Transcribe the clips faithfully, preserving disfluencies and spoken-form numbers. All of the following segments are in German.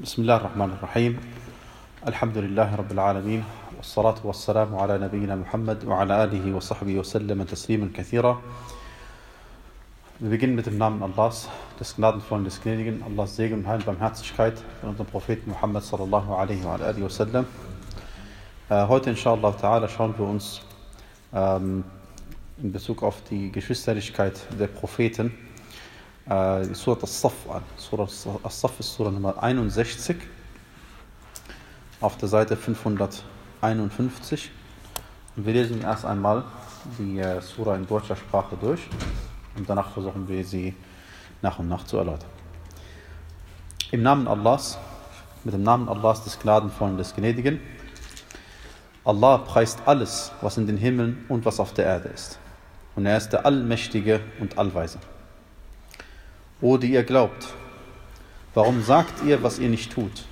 بسم الله الرحمن الرحيم الحمد لله رب العالمين والصلاة والسلام على نبينا Muhammad وعلى آله وصحبه وسلم تسليما كثيرا. Wir beginnen mit dem Namen Allahs, des Gnadenvollen, des Gnädigen, Allahs Segen und Heil und Barmherzigkeit von unserem Propheten Muhammad sallallahu alaihi wa alihi wasallam. Äh, heute inshallah ta'ala schauen wir uns ähm, in Bezug auf die Geschwisterlichkeit der Propheten äh, die Surat As-Saff an. Surat As-Saff ist Surah Nummer einundsechzig auf der Seite fünfhunderteinundfünfzig. Und wir lesen erst einmal die äh, Surah in deutscher Sprache durch und danach versuchen wir sie nach und nach zu erläutern. Im Namen Allahs, mit dem Namen Allahs des Gnadenvollen, des Gnädigen. Allah preist alles, was in den Himmeln und was auf der Erde ist. Und er ist der Allmächtige und Allweise. O, die ihr glaubt, warum sagt ihr, was ihr nicht tut?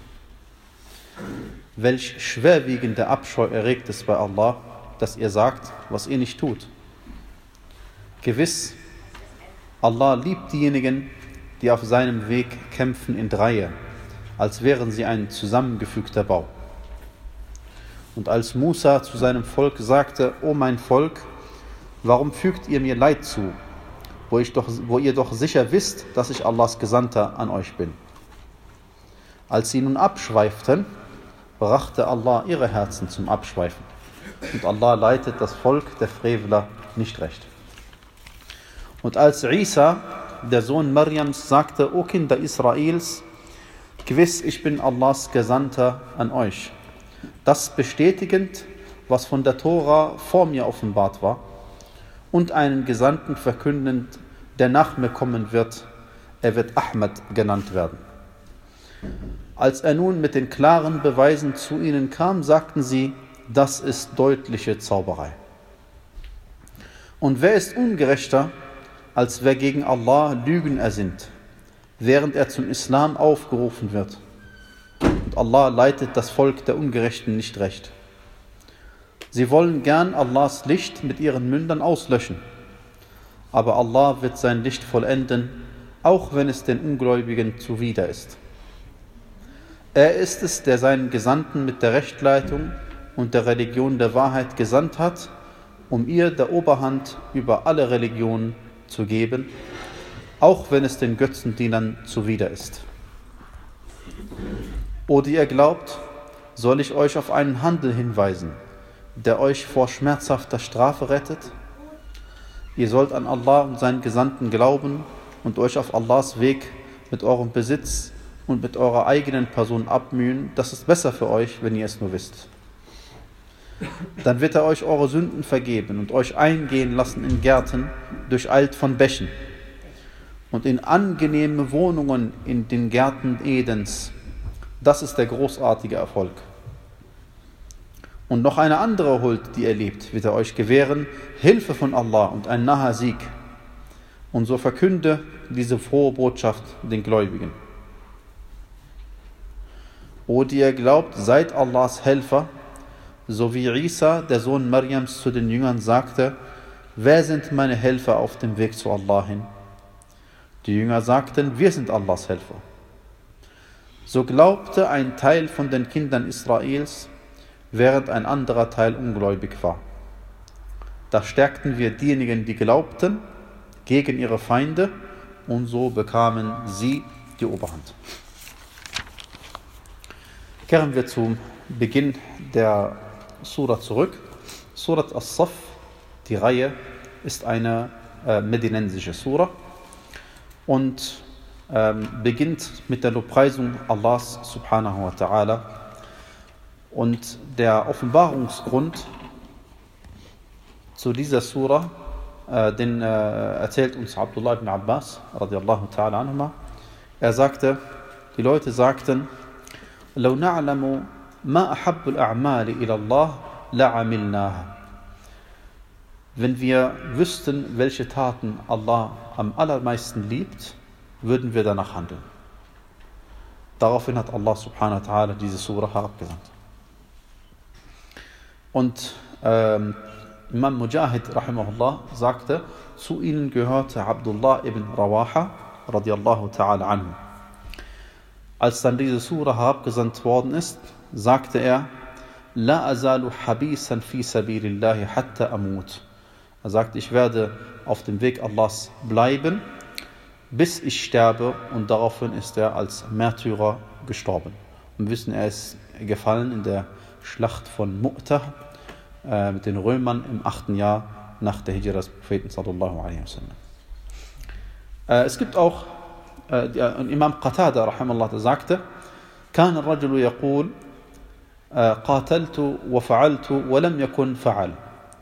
Welch schwerwiegender Abscheu erregt es bei Allah, dass ihr sagt, was ihr nicht tut. Gewiss, Allah liebt diejenigen, die auf seinem Weg kämpfen in Reihe, als wären sie ein zusammengefügter Bau. Und als Musa zu seinem Volk sagte, O mein Volk, warum fügt ihr mir Leid zu, wo, ich doch, wo ihr doch sicher wisst, dass ich Allahs Gesandter an euch bin. Als sie nun abschweiften, brachte Allah ihre Herzen zum Abschweifen. Und Allah leitet das Volk der Frevler nicht recht. Und als Isa, der Sohn Mariams, sagte, O Kinder Israels, gewiss, ich bin Allahs Gesandter an euch. Das bestätigend, was von der Tora vor mir offenbart war, und einen Gesandten verkündend, der nach mir kommen wird, er wird Ahmad genannt werden. Als er nun mit den klaren Beweisen zu ihnen kam, sagten sie, das ist deutliche Zauberei. Und wer ist ungerechter, als wer gegen Allah Lügen ersinnt, während er zum Islam aufgerufen wird? Und Allah leitet das Volk der Ungerechten nicht recht. Sie wollen gern Allahs Licht mit ihren Mündern auslöschen, aber Allah wird sein Licht vollenden, auch wenn es den Ungläubigen zuwider ist. Er ist es, der seinen Gesandten mit der Rechtleitung und der Religion der Wahrheit gesandt hat, um ihr der Oberhand über alle Religionen zu geben, auch wenn es den Götzendienern zuwider ist. O, die ihr glaubt, soll ich euch auf einen Handel hinweisen, der euch vor schmerzhafter Strafe rettet? Ihr sollt an Allah und seinen Gesandten glauben und euch auf Allahs Weg mit eurem Besitz und mit eurer eigenen Person abmühen. Das ist besser für euch, wenn ihr es nur wisst. Dann wird er euch eure Sünden vergeben und euch eingehen lassen in Gärten, durcheilt von Bächen und in angenehme Wohnungen in den Gärten Edens. Das ist der großartige Erfolg. Und noch eine andere Huld, die ihr liebt, wird er euch gewähren, Hilfe von Allah und ein naher Sieg. Und so verkünde diese frohe Botschaft den Gläubigen. O, die ihr glaubt, seid Allahs Helfer, so wie Isa, der Sohn Mariams, zu den Jüngern sagte, wer sind meine Helfer auf dem Weg zu Allah hin? Die Jünger sagten, wir sind Allahs Helfer. So glaubte ein Teil von den Kindern Israels, während ein anderer Teil ungläubig war. Da stärkten wir diejenigen, die glaubten, gegen ihre Feinde, und so bekamen sie die Oberhand. Kehren wir zum Beginn der Surah zurück. Surat As-Saff, die Reihe, ist eine äh, medinensische Surah und ähm, beginnt mit der Lobpreisung Allahs subhanahu wa ta'ala. Und der Offenbarungsgrund zu dieser Surah, äh, den äh, erzählt uns Abdullah ibn Abbas, radiallahu ta'ala anhuma. Er sagte, die Leute sagten, لو نعلم ما أحب الأعمال إلى الله لعملناها. Wenn wir wüssten, welche Taten Allah am allermeisten liebt, würden wir danach handeln. Daraufhin hat Allah subhanahu wa ta'ala diese Surah herabgesandt. Und ähm, Imam Mujahid rahimahullah sagte, zu ihnen gehörte Abdullah ibn Rawaha radiallahu ta'ala anhu. Als dann diese Sura herabgesandt worden ist, sagte er, La azalu habisan fi sabilillahi hatta amut. Er sagt, ich werde auf dem Weg Allahs bleiben, bis ich sterbe, und daraufhin ist er als Märtyrer gestorben. Und wir wissen, er ist gefallen in der Schlacht von Mu'tah äh, mit den Römern im achten Jahr nach der Hijra des Propheten sallallahu alaihi wasallam. Äh, es gibt auch, äh, der, Imam Qatada rahimahullah, der sagte, كان الرجل يقول قاتلت وفعلت ولم يكن فعل.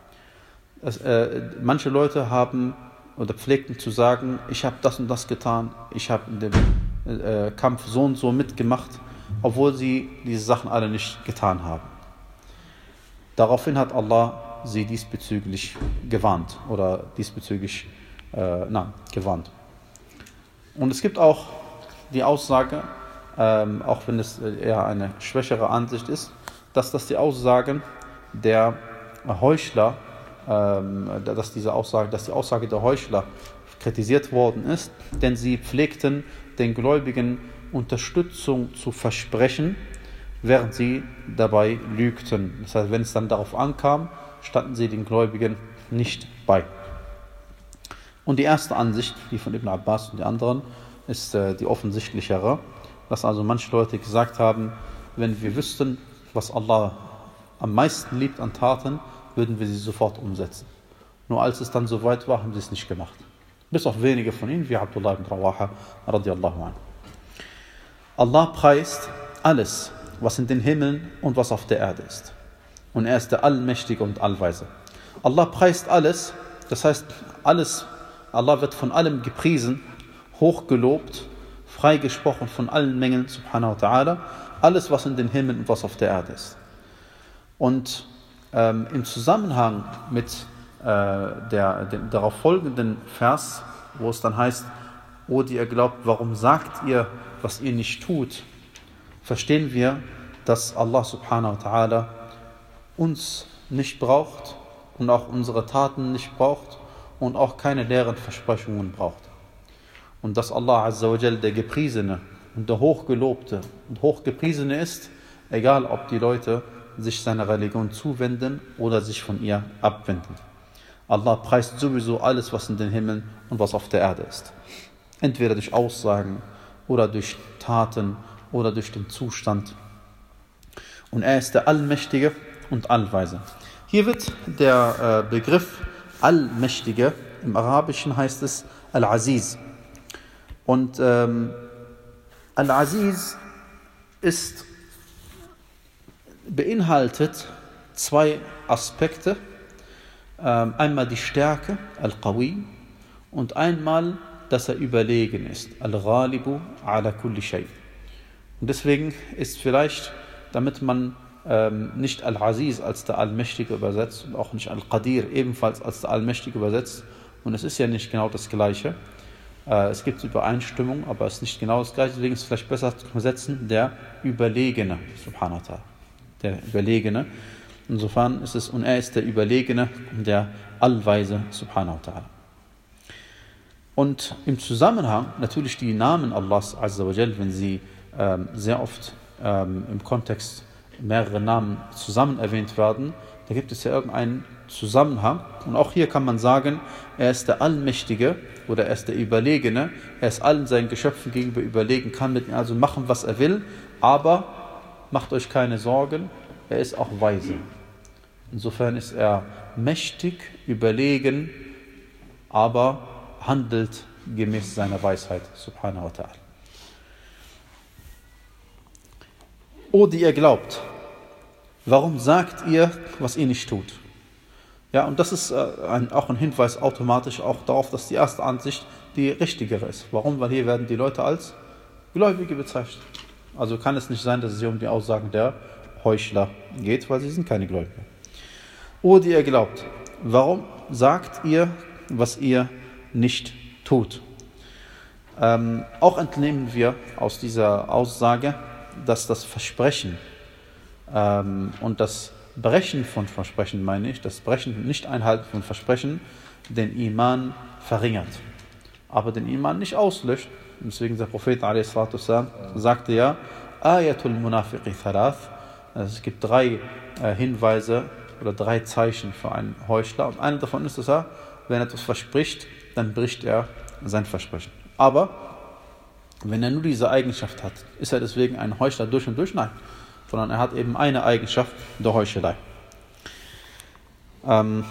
Manche Leute haben oder pflegten zu sagen, ich habe das und das getan, ich habe in dem äh, Kampf so und so mitgemacht, obwohl sie diese Sachen alle nicht getan haben. Daraufhin hat Allah sie diesbezüglich gewarnt oder diesbezüglich äh, na, gewarnt. Und es gibt auch die Aussage, ähm, auch wenn es eher eine schwächere Ansicht ist, dass das die Aussagen der Heuchler, ähm, dass diese Aussage, dass die Aussage der Heuchler kritisiert worden ist, denn sie pflegten den Gläubigen Unterstützung zu versprechen, während sie dabei lügten. Das heißt, wenn es dann darauf ankam, standen sie den Gläubigen nicht bei. Und die erste Ansicht, die von Ibn Abbas und die anderen, ist äh, die offensichtlichere, dass also manche Leute gesagt haben, wenn wir wüssten, was Allah am meisten liebt an Taten, würden wir sie sofort umsetzen. Nur als es dann soweit war, haben sie es nicht gemacht. Bis auf wenige von ihnen, wie Abdullah ibn Rawaha radiallahu anhu. Allah preist alles, was in den Himmeln und was auf der Erde ist. Und er ist der Allmächtige und Allweise. Allah preist alles, das heißt, alles, Allah wird von allem gepriesen, hochgelobt, freigesprochen von allen Mängeln, subhanahu wa ta'ala, alles, was in den Himmeln und was auf der Erde ist. Und ähm, im Zusammenhang mit äh, der, dem darauf folgenden Vers, wo es dann heißt, O die ihr glaubt, warum sagt ihr, was ihr nicht tut, verstehen wir, dass Allah subhanahu wa ta'ala uns nicht braucht und auch unsere Taten nicht braucht und auch keine leeren Versprechungen braucht. Und dass Allah azza wa jal der Gepriesene und der Hochgelobte und Hochgepriesene ist, egal ob die Leute sich seiner Religion zuwenden oder sich von ihr abwenden. Allah preist sowieso alles, was in den Himmeln und was auf der Erde ist. Entweder durch Aussagen oder durch Taten oder durch den Zustand. Und er ist der Allmächtige und Allweise. Hier wird der äh, Begriff Allmächtige, im Arabischen heißt es Al-Aziz. Und ähm, Al-Aziz ist, beinhaltet zwei Aspekte. Ähm, einmal die Stärke, Al-Qawi, und einmal, dass er überlegen ist, Al-Ghalibu ala kulli shay. Und deswegen ist vielleicht, damit man ähm, nicht Al-Aziz als der Allmächtige übersetzt und auch nicht Al-Qadir ebenfalls als der Allmächtige übersetzt, und es ist ja nicht genau das Gleiche, äh, es gibt Übereinstimmung, aber es ist nicht genau das Gleiche, deswegen ist es vielleicht besser zu übersetzen, der Überlegene, subhanahu wa ta'ala, der Überlegene. Insofern ist es, und er ist der Überlegene und der Allweise, subhanahu wa ta'ala. Und im Zusammenhang, natürlich die Namen Allahs azza wa jal, wenn sie ähm, sehr oft ähm, im Kontext mehrere Namen zusammen erwähnt werden, da gibt es ja irgendeinen Zusammenhang. Und auch hier kann man sagen, er ist der Allmächtige oder er ist der Überlegene, er ist allen seinen Geschöpfen gegenüber überlegen, kann mit ihnen also machen, was er will, aber macht euch keine Sorgen, er ist auch weise. Insofern ist er mächtig, überlegen, aber handelt gemäß seiner Weisheit, subhanahu wa ta'ala. O die ihr glaubt, warum sagt ihr, was ihr nicht tut? Ja, und das ist äh, ein, auch ein Hinweis automatisch auch darauf, dass die erste Ansicht die richtigere ist. Warum? Weil hier werden die Leute als Gläubige bezeichnet. Also kann es nicht sein, dass es hier um die Aussagen der Heuchler geht, weil sie sind keine Gläubigen. O die ihr glaubt, warum sagt ihr, was ihr nicht tut? Ähm, auch entnehmen wir aus dieser Aussage, dass das Versprechen ähm, und das Brechen von Versprechen, meine ich, das Brechen, Nicht-Einhalten von Versprechen, den Iman verringert. Aber den Iman nicht auslöscht, Deswegen der Prophet a s. sagte ja, Ayatul Munafiqi thalath. Also es gibt drei äh, Hinweise oder drei Zeichen für einen Heuchler. Und einer davon ist, dass er, wenn er etwas verspricht, dann bricht er sein Versprechen. Aber wenn er nur diese Eigenschaft hat, ist er deswegen ein Heuchler durch und durch? Nein. Sondern er hat eben eine Eigenschaft der Heuchelei. Ähm,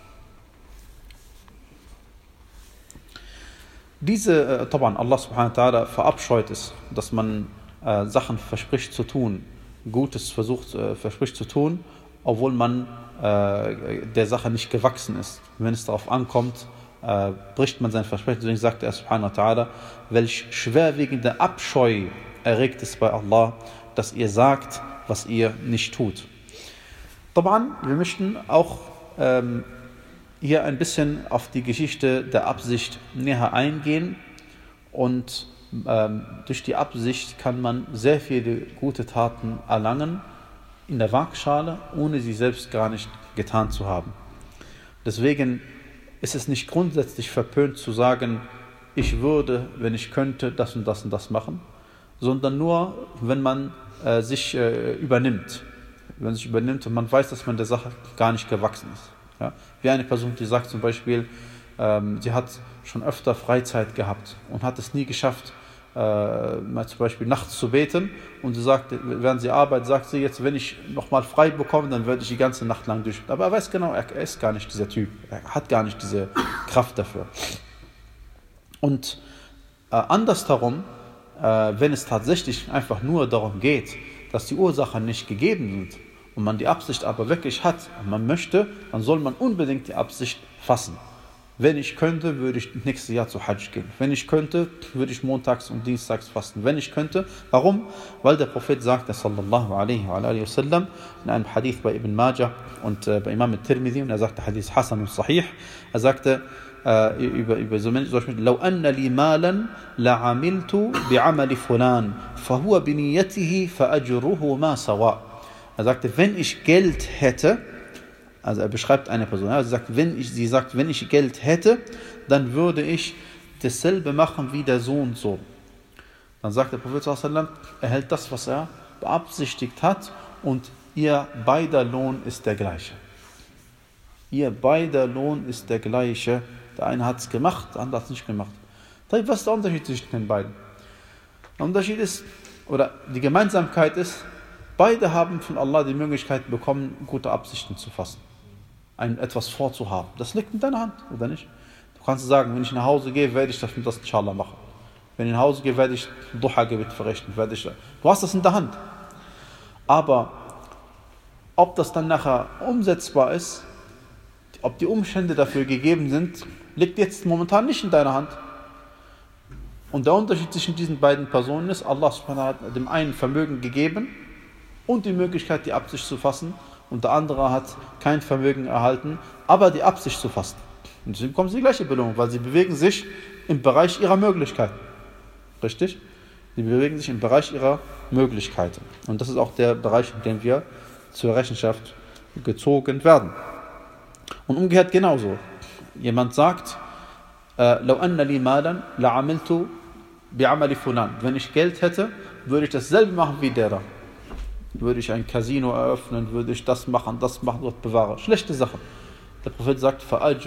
diese, äh, Taban, Allah subhanahu wa ta'ala verabscheut es, dass man äh, Sachen verspricht zu tun, Gutes versucht, äh, verspricht zu tun, obwohl man äh, der Sache nicht gewachsen ist. Wenn es darauf ankommt, äh, bricht man sein Versprechen. Deswegen sagt er subhanahu wa ta'ala, welch schwerwiegende Abscheu erregt es bei Allah, dass ihr sagt, was ihr nicht tut. Taban, wir möchten auch ähm, hier ein bisschen auf die Geschichte der Absicht näher eingehen und ähm, durch die Absicht kann man sehr viele gute Taten erlangen in der Waagschale, ohne sie selbst gar nicht getan zu haben. Deswegen ist es nicht grundsätzlich verpönt zu sagen, ich würde, wenn ich könnte, das und das und das machen, sondern nur, wenn man äh, sich äh, übernimmt. Wenn man sich übernimmt und man weiß, dass man der Sache gar nicht gewachsen ist. Ja? Wie eine Person, die sagt zum Beispiel, ähm, sie hat schon öfter Freizeit gehabt und hat es nie geschafft, äh, mal zum Beispiel nachts zu beten, und sie sagt, während sie arbeitet, sagt sie jetzt, wenn ich nochmal frei bekomme, dann werde ich die ganze Nacht lang durch. Aber er weiß genau, er ist gar nicht dieser Typ, er hat gar nicht diese Kraft dafür. Und äh, andersherum, äh, wenn es tatsächlich einfach nur darum geht, dass die Ursachen nicht gegeben sind und man die Absicht aber wirklich hat und man möchte, dann soll man unbedingt die Absicht fassen. Wenn ich könnte, würde ich nächstes Jahr zu Hajj gehen. Wenn ich könnte, würde ich montags und dienstags fasten. Wenn ich könnte. Warum? Weil der Prophet sagte, sallallahu alaihi wa alihi wasallam, in einem Hadith bei Ibn Majah und äh, bei Imam al-Tirmidhi, und er sagte, Hadith Hasan und Sahih, er sagte, äh, über, über so Menschen, لو أن لي مالا لعملت بعمل فلان فهو بنيته فأجره ما سواء. Er sagte, wenn ich Geld hätte, also er beschreibt eine Person, also sagt, wenn ich, sie sagt, wenn ich Geld hätte, dann würde ich dasselbe machen wie der so und so. Dann sagt der Prophet sallallahu alaihi wasallam, er hält das, was er beabsichtigt hat, und ihr beider Lohn ist der gleiche. Ihr beider Lohn ist der gleiche. Der eine hat es gemacht, der andere hat es nicht gemacht. Was ist der Unterschied zwischen den beiden? Der Unterschied ist, oder die Gemeinsamkeit ist, beide haben von Allah die Möglichkeit bekommen, gute Absichten zu fassen. Ein, etwas vorzuhaben. Das liegt in deiner Hand, oder nicht? Du kannst sagen, wenn ich nach Hause gehe, werde ich das und das inshallah machen. Wenn ich nach Hause gehe, werde ich Duha-Gebet verrichten. Werde ich, du hast das in der Hand. Aber ob das dann nachher umsetzbar ist, ob die Umstände dafür gegeben sind, liegt jetzt momentan nicht in deiner Hand. Und der Unterschied zwischen diesen beiden Personen ist, Allah subhanahu wa ta'ala hat dem einen Vermögen gegeben und die Möglichkeit, die Absicht zu fassen, und der andere hat kein Vermögen erhalten, aber die Absicht zu fassen. Und deswegen bekommen sie die gleiche Belohnung, weil sie bewegen sich im Bereich ihrer Möglichkeiten. Richtig? Sie bewegen sich im Bereich ihrer Möglichkeiten. Und das ist auch der Bereich, in dem wir zur Rechenschaft gezogen werden. Und umgekehrt genauso. Jemand sagt, لو أن لي مالا لعملت بعمل فلان. Wenn ich Geld hätte, würde ich dasselbe machen wie der da. Würde ich ein Casino eröffnen, würde ich das machen, das machen, dort bewahre. Schlechte Sachen. Der Prophet sagt,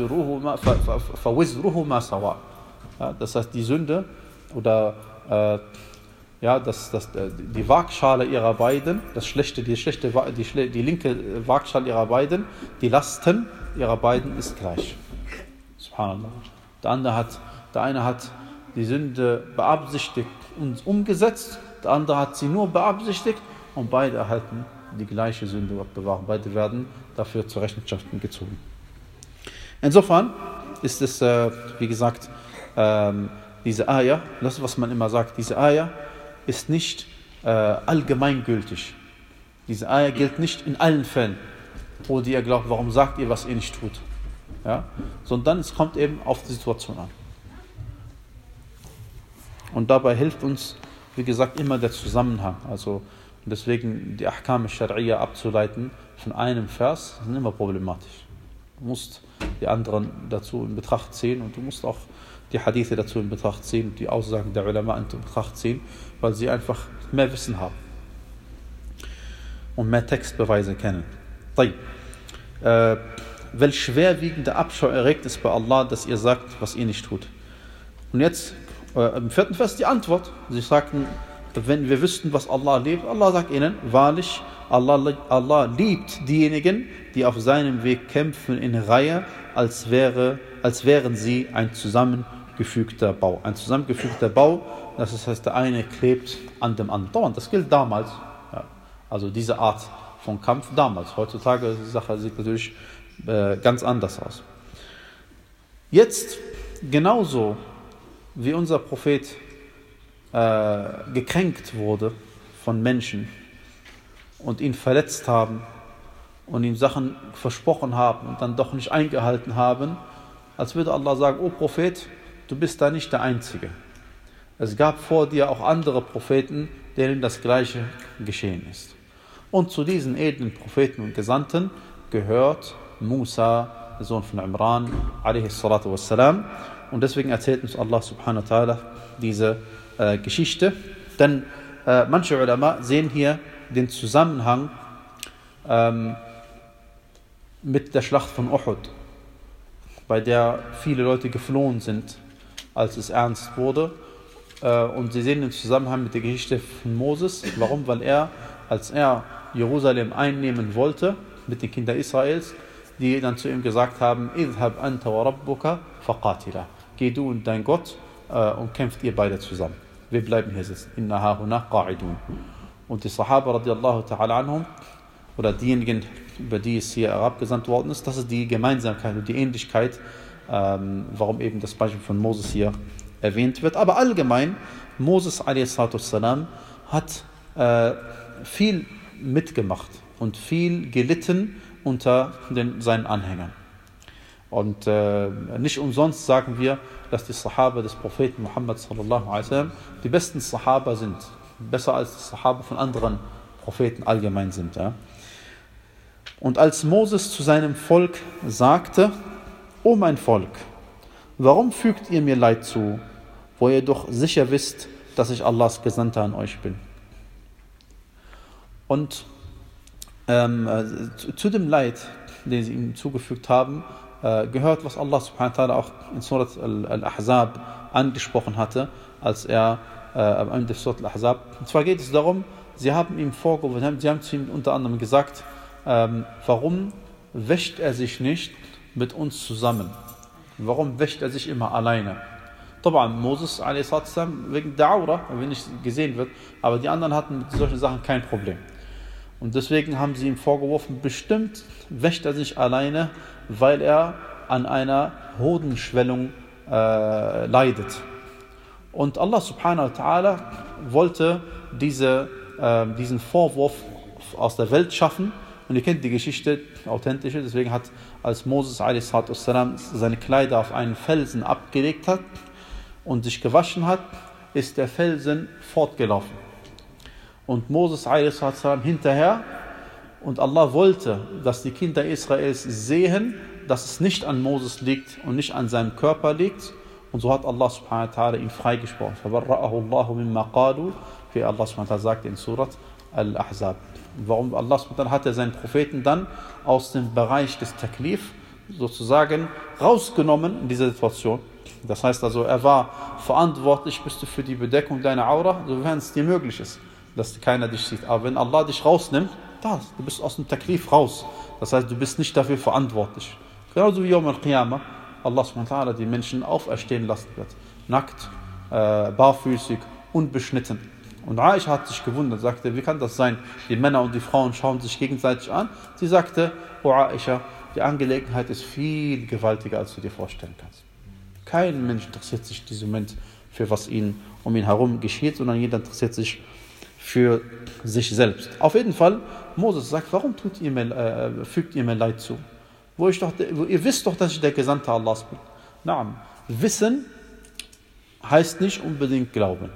فَوِزْرُهُ مَا سَوَى. Ja, das heißt, die Sünde oder äh, ja, das, das, die Waagschale ihrer beiden, das schlechte, die, schlechte, die, die linke Waagschale ihrer beiden, die Lasten ihrer beiden ist gleich. Subhanallah. Der andere hat, der eine hat die Sünde beabsichtigt und umgesetzt, der andere hat sie nur beabsichtigt, und beide erhalten die gleiche Sünde bewahren. Beide werden dafür zur Rechenschaft gezogen. Insofern ist es, äh, wie gesagt, ähm, diese Ayah, das ist, was man immer sagt, diese Ayah ist nicht äh, allgemeingültig. Diese Ayah gilt nicht in allen Fällen, wo ihr glaubt, warum sagt ihr, was ihr nicht tut. Ja? Sondern es kommt eben auf die Situation an. Und dabei hilft uns, wie gesagt, immer der Zusammenhang. Also deswegen die Ahkam al-Shar'iyya abzuleiten von einem Vers, ist immer problematisch. Du musst die anderen dazu in Betracht ziehen und du musst auch die Hadithe dazu in Betracht ziehen, die Aussagen der Ulama in Betracht ziehen, weil sie einfach mehr Wissen haben und mehr Textbeweise kennen. Äh, welch schwerwiegende Abscheu erregt es bei Allah, dass ihr sagt, was ihr nicht tut. Und jetzt äh, im vierten Vers die Antwort. Sie sagten, wenn wir wüssten, was Allah liebt, Allah sagt ihnen, wahrlich, Allah, Allah liebt diejenigen, die auf seinem Weg kämpfen in Reihe, als, wäre, als wären sie ein zusammengefügter Bau. Ein zusammengefügter Bau, das heißt, der eine klebt an dem anderen. Das gilt damals. Ja. Also diese Art von Kampf damals. Heutzutage ist die Sache sieht natürlich äh, ganz anders aus. Jetzt, genauso wie unser Prophet äh, gekränkt wurde von Menschen und ihn verletzt haben und ihm Sachen versprochen haben und dann doch nicht eingehalten haben, als würde Allah sagen, oh Prophet, du bist da nicht der Einzige. Es gab vor dir auch andere Propheten, denen das Gleiche geschehen ist. Und zu diesen edlen Propheten und Gesandten gehört Musa, der Sohn von Imran, alaihi salatu wassalam. Und deswegen erzählt uns Allah subhanahu wa ta'ala diese äh, Geschichte. Denn äh, manche Ulama sehen hier den Zusammenhang ähm, mit der Schlacht von Uhud, bei der viele Leute geflohen sind, als es ernst wurde. Äh, und sie sehen den Zusammenhang mit der Geschichte von Moses. Warum? Weil er, als er Jerusalem einnehmen wollte, mit den Kindern Israels, die dann zu ihm gesagt haben, Idhab anta wa rabbuka faqatila. Geh du und dein Gott äh, und kämpft ihr beide zusammen. Wir bleiben hier sitzen. Inna hahuna qa'idun. Und die Sahaba radiallahu ta'ala anhum, oder diejenigen, über die es hier herabgesandt worden ist, das ist die Gemeinsamkeit und die Ähnlichkeit, ähm, warum eben das Beispiel von Moses hier erwähnt wird. Aber allgemein, Moses a s. hat äh, viel mitgemacht und viel gelitten unter den, seinen Anhängern. Und äh, nicht umsonst sagen wir, dass die Sahaba des Propheten Muhammad sallallahu alaihi wasallam die besten Sahaba sind, besser als die Sahaba von anderen Propheten allgemein sind. Ja. Und als Moses zu seinem Volk sagte, O mein Volk, warum fügt ihr mir Leid zu, wo ihr doch sicher wisst, dass ich Allahs Gesandter an euch bin? Und ähm, zu, zu dem Leid, den sie ihm zugefügt haben, äh, gehört, was Allah subhanahu wa ta'ala auch in Surat Al-Ahzab angesprochen hatte, als er äh, am Ende der Surat Al-Ahzab. Und zwar geht es darum, sie haben ihm vorgeworfen, sie haben zu ihm unter anderem gesagt, ähm, warum wäscht er sich nicht mit uns zusammen? Warum wäscht er sich immer alleine? Taban, Moses a s. wegen der Aura, wenn nicht gesehen wird, aber die anderen hatten mit solchen Sachen kein Problem. Und deswegen haben sie ihm vorgeworfen, bestimmt wäscht er sich alleine, weil er an einer Hodenschwellung äh, leidet. Und Allah subhanahu wa ta'ala wollte diese, äh, diesen Vorwurf aus der Welt schaffen. Und ihr kennt die Geschichte, authentische, deswegen hat, als Moses a s. seine Kleider auf einen Felsen abgelegt hat und sich gewaschen hat, ist der Felsen fortgelaufen. Und Moses a s. hinterher, und Allah wollte, dass die Kinder Israels sehen, dass es nicht an Moses liegt und nicht an seinem Körper liegt. Und so hat Allah subhanahu wa ta'ala ihn freigesprochen. فَبَرَّأَهُ اللَّهُ مِمَّا قَالُوا, wie Allah subhanahu wa ta'ala sagt in Surat Al-Ahzab. Warum Allah subhanahu wa ta'ala hat er seinen Propheten dann aus dem Bereich des Taklif sozusagen rausgenommen in dieser Situation. Das heißt also, er war verantwortlich, bist du für die Bedeckung deiner Aura, sofern es dir möglich ist, dass keiner dich sieht. Aber wenn Allah dich rausnimmt, das, du bist aus dem Taklif raus. Das heißt, du bist nicht dafür verantwortlich. Genauso wie Yawm al-Qiyamah, Allah subhanahu wa ta'ala die Menschen auferstehen lassen wird. Nackt, äh, barfüßig, unbeschnitten. Und Aisha hat sich gewundert, sagte, wie kann das sein? Die Männer und die Frauen schauen sich gegenseitig an. Sie sagte, O Aisha, die Angelegenheit ist viel gewaltiger, als du dir vorstellen kannst. Kein Mensch interessiert sich in diesem Moment für was ihn um ihn herum geschieht, sondern jeder interessiert sich für sich selbst. Auf jeden Fall, Moses sagt, warum tut ihr mir, äh, fügt ihr mir Leid zu? Wo ich doch, wo ihr wisst doch, dass ich der Gesandte Allahs bin. Naam. Wissen heißt nicht unbedingt glauben.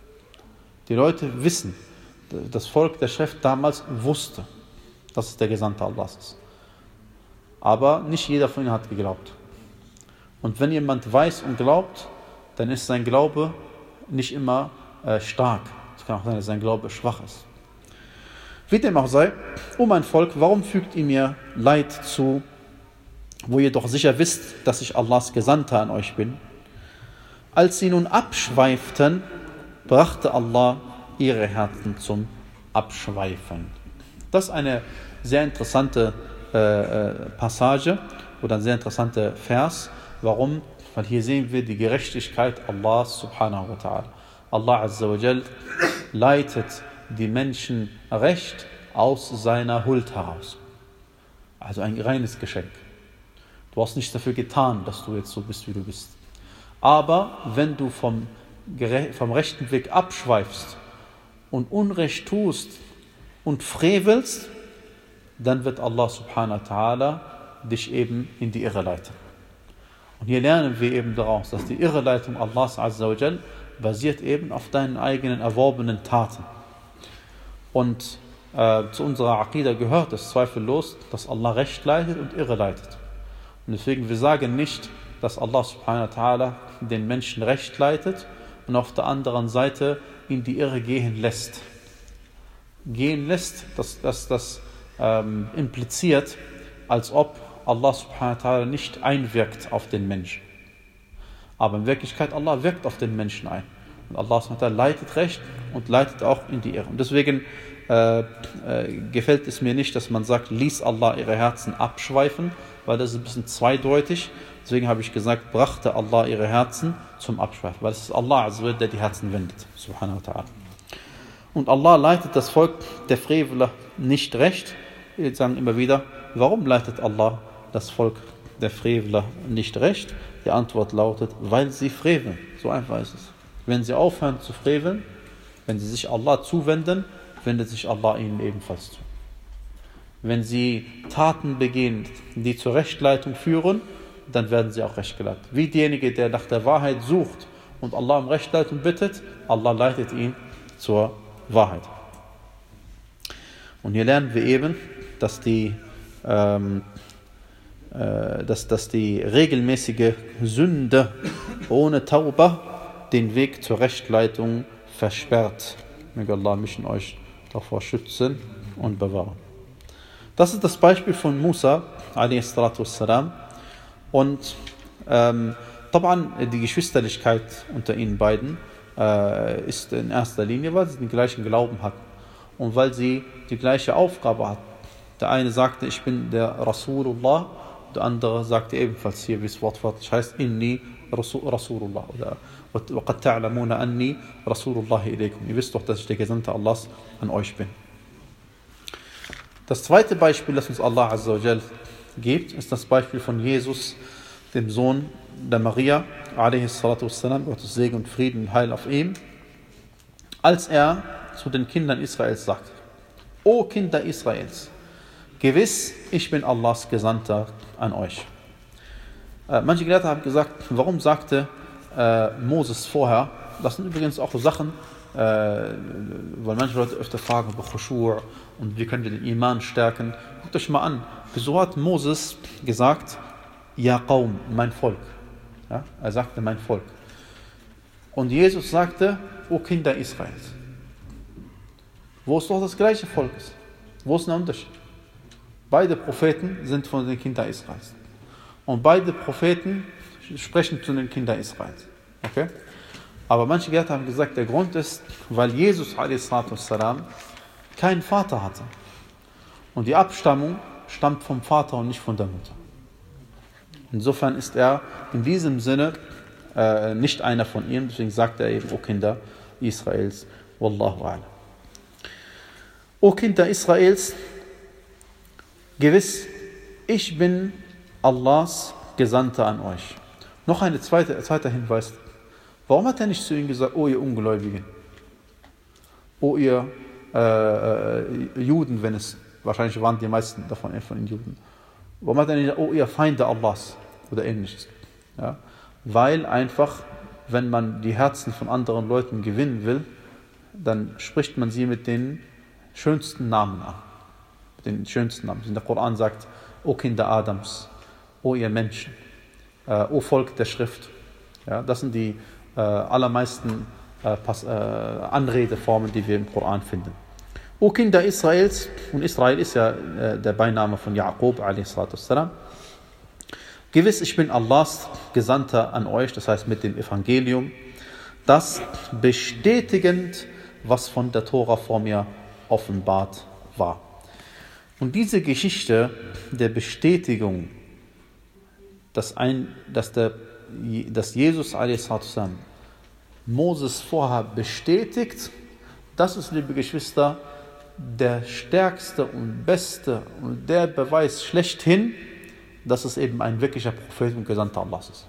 Die Leute wissen, das Volk der Schrift damals wusste, dass es der Gesandte Allahs ist. Aber nicht jeder von ihnen hat geglaubt. Und wenn jemand weiß und glaubt, dann ist sein Glaube nicht immer äh, stark. Es kann auch sein, dass sein Glaube schwach ist. Wie dem auch sei, o mein Volk, warum fügt ihr mir Leid zu, wo ihr doch sicher wisst, dass ich Allahs Gesandter an euch bin? Als sie nun abschweiften, brachte Allah ihre Herzen zum Abschweifen. Das ist eine sehr interessante äh, Passage oder ein sehr interessanter Vers. Warum? Weil hier sehen wir die Gerechtigkeit Allahs subhanahu wa ta'ala. Allah azza wa jal leitet die Menschen recht aus seiner Huld heraus. Also ein reines Geschenk. Du hast nichts dafür getan, dass du jetzt so bist, wie du bist. Aber wenn du vom, vom rechten Weg abschweifst und Unrecht tust und frevelst, dann wird Allah subhanahu wa ta'ala dich eben in die Irre leiten. Und hier lernen wir eben daraus, dass die Irreleitung Allahs azza wa jal basiert eben auf deinen eigenen erworbenen Taten. Und äh, zu unserer Aqida gehört es zweifellos, dass Allah Recht leitet und Irre leitet. Und deswegen, wir sagen nicht, dass Allah subhanahu wa ta'ala den Menschen Recht leitet und auf der anderen Seite in die Irre gehen lässt. Gehen lässt, das, das, das ähm, impliziert, als ob Allah subhanahu wa ta'ala nicht einwirkt auf den Menschen. Aber in Wirklichkeit, Allah wirkt auf den Menschen ein. Und Allah subhanahu wa ta'ala leitet recht und leitet auch in die Irre. Und deswegen äh, äh, gefällt es mir nicht, dass man sagt, ließ Allah ihre Herzen abschweifen, weil das ist ein bisschen zweideutig. Deswegen habe ich gesagt, brachte Allah ihre Herzen zum Abschweifen. Weil es ist Allah, der die Herzen wendet. Subhanahu wa ta'ala. Und Allah leitet das Volk der Freveler nicht recht. Wir sagen immer wieder, warum leitet Allah das Volk der Freveler nicht recht? Die Antwort lautet, weil sie freveln. So einfach ist es. Wenn sie aufhören zu freveln, wenn sie sich Allah zuwenden, wendet sich Allah ihnen ebenfalls zu. Wenn sie Taten begehen, die zur Rechtleitung führen, dann werden sie auch recht geleitet. Wie derjenige, der nach der Wahrheit sucht und Allah um Rechtleitung bittet, Allah leitet ihn zur Wahrheit. Und hier lernen wir eben, dass die, ähm, äh, dass, dass die regelmäßige Sünde ohne Tauba den Weg zur Rechtleitung versperrt. Möge Allah mich und euch davor schützen und bewahren. Das ist das Beispiel von Musa, a s. Und ähm, die Geschwisterlichkeit unter ihnen beiden äh, ist in erster Linie, weil sie den gleichen Glauben hatten und weil sie die gleiche Aufgabe hatten. Der eine sagte, ich bin der Rasulullah, der andere sagte ebenfalls hier, wie es wortwörtlich heißt, Inni Rasulullah oder وَقَدْ تَعْلَمُونَ أَنِّي رَسُولُ اللَّهِ إِلَيْكُمْ. Ihr wisst doch, dass ich der Gesandte Allahs an euch bin. Das zweite Beispiel, das uns Allah Azza wa Jal gibt, ist das Beispiel von Jesus, dem Sohn der Maria, a.s. Gottes Segen und Frieden und Heil auf ihm, als er zu den Kindern Israels sagt, O Kinder Israels, gewiss, ich bin Allahs Gesandter an euch. Äh, manche Gelehrte haben gesagt, warum sagte äh, Moses vorher, das sind übrigens auch Sachen, äh, weil manche Leute öfter fragen über Khushu' und wie können wir den Iman stärken. Guckt euch mal an, wieso hat Moses gesagt, Ja Qaum, mein Volk. Ja? Er sagte, mein Volk. Und Jesus sagte, O Kinder Israels. Wo es doch das gleiche Volk ist. Wo ist der Unterschied? Beide Propheten sind von den Kindern Israels. Und beide Propheten sprechen zu den Kindern Israels. Okay? Aber manche Gelehrte haben gesagt, der Grund ist, weil Jesus a s. keinen Vater hatte. Und die Abstammung stammt vom Vater und nicht von der Mutter. Insofern ist er in diesem Sinne äh, nicht einer von ihnen. Deswegen sagt er eben, O Kinder Israels, Wallahu a'lam. O Kinder Israels, gewiss, ich bin Allahs Gesandter an euch. Noch ein zweite, zweiter Hinweis. Warum hat er nicht zu ihnen gesagt, O ihr Ungläubigen? O ihr äh, Juden, wenn es, wahrscheinlich waren die meisten davon von den Juden. Warum hat er nicht gesagt, O ihr Feinde Allahs? Oder ähnliches. Ja? Weil einfach, wenn man die Herzen von anderen Leuten gewinnen will, dann spricht man sie mit den schönsten Namen an. Mit den schönsten Namen. Der Koran sagt, O Kinder Adams, O ihr Menschen, äh, O Volk der Schrift. Ja, das sind die äh, allermeisten äh, Pas- äh, Anredeformen, die wir im Koran finden. O Kinder Israels, und Israel ist ja äh, der Beiname von Jakob, a s. Gewiss, ich bin Allahs Gesandter an euch, das heißt mit dem Evangelium, das bestätigend, was von der Tora vor mir offenbart war. Und diese Geschichte der Bestätigung, dass, ein, dass, der, dass Jesus a s. Moses vorher bestätigt, das ist, liebe Geschwister, der stärkste und beste und der Beweis schlechthin, dass es eben ein wirklicher Prophet und Gesandter Allahs ist.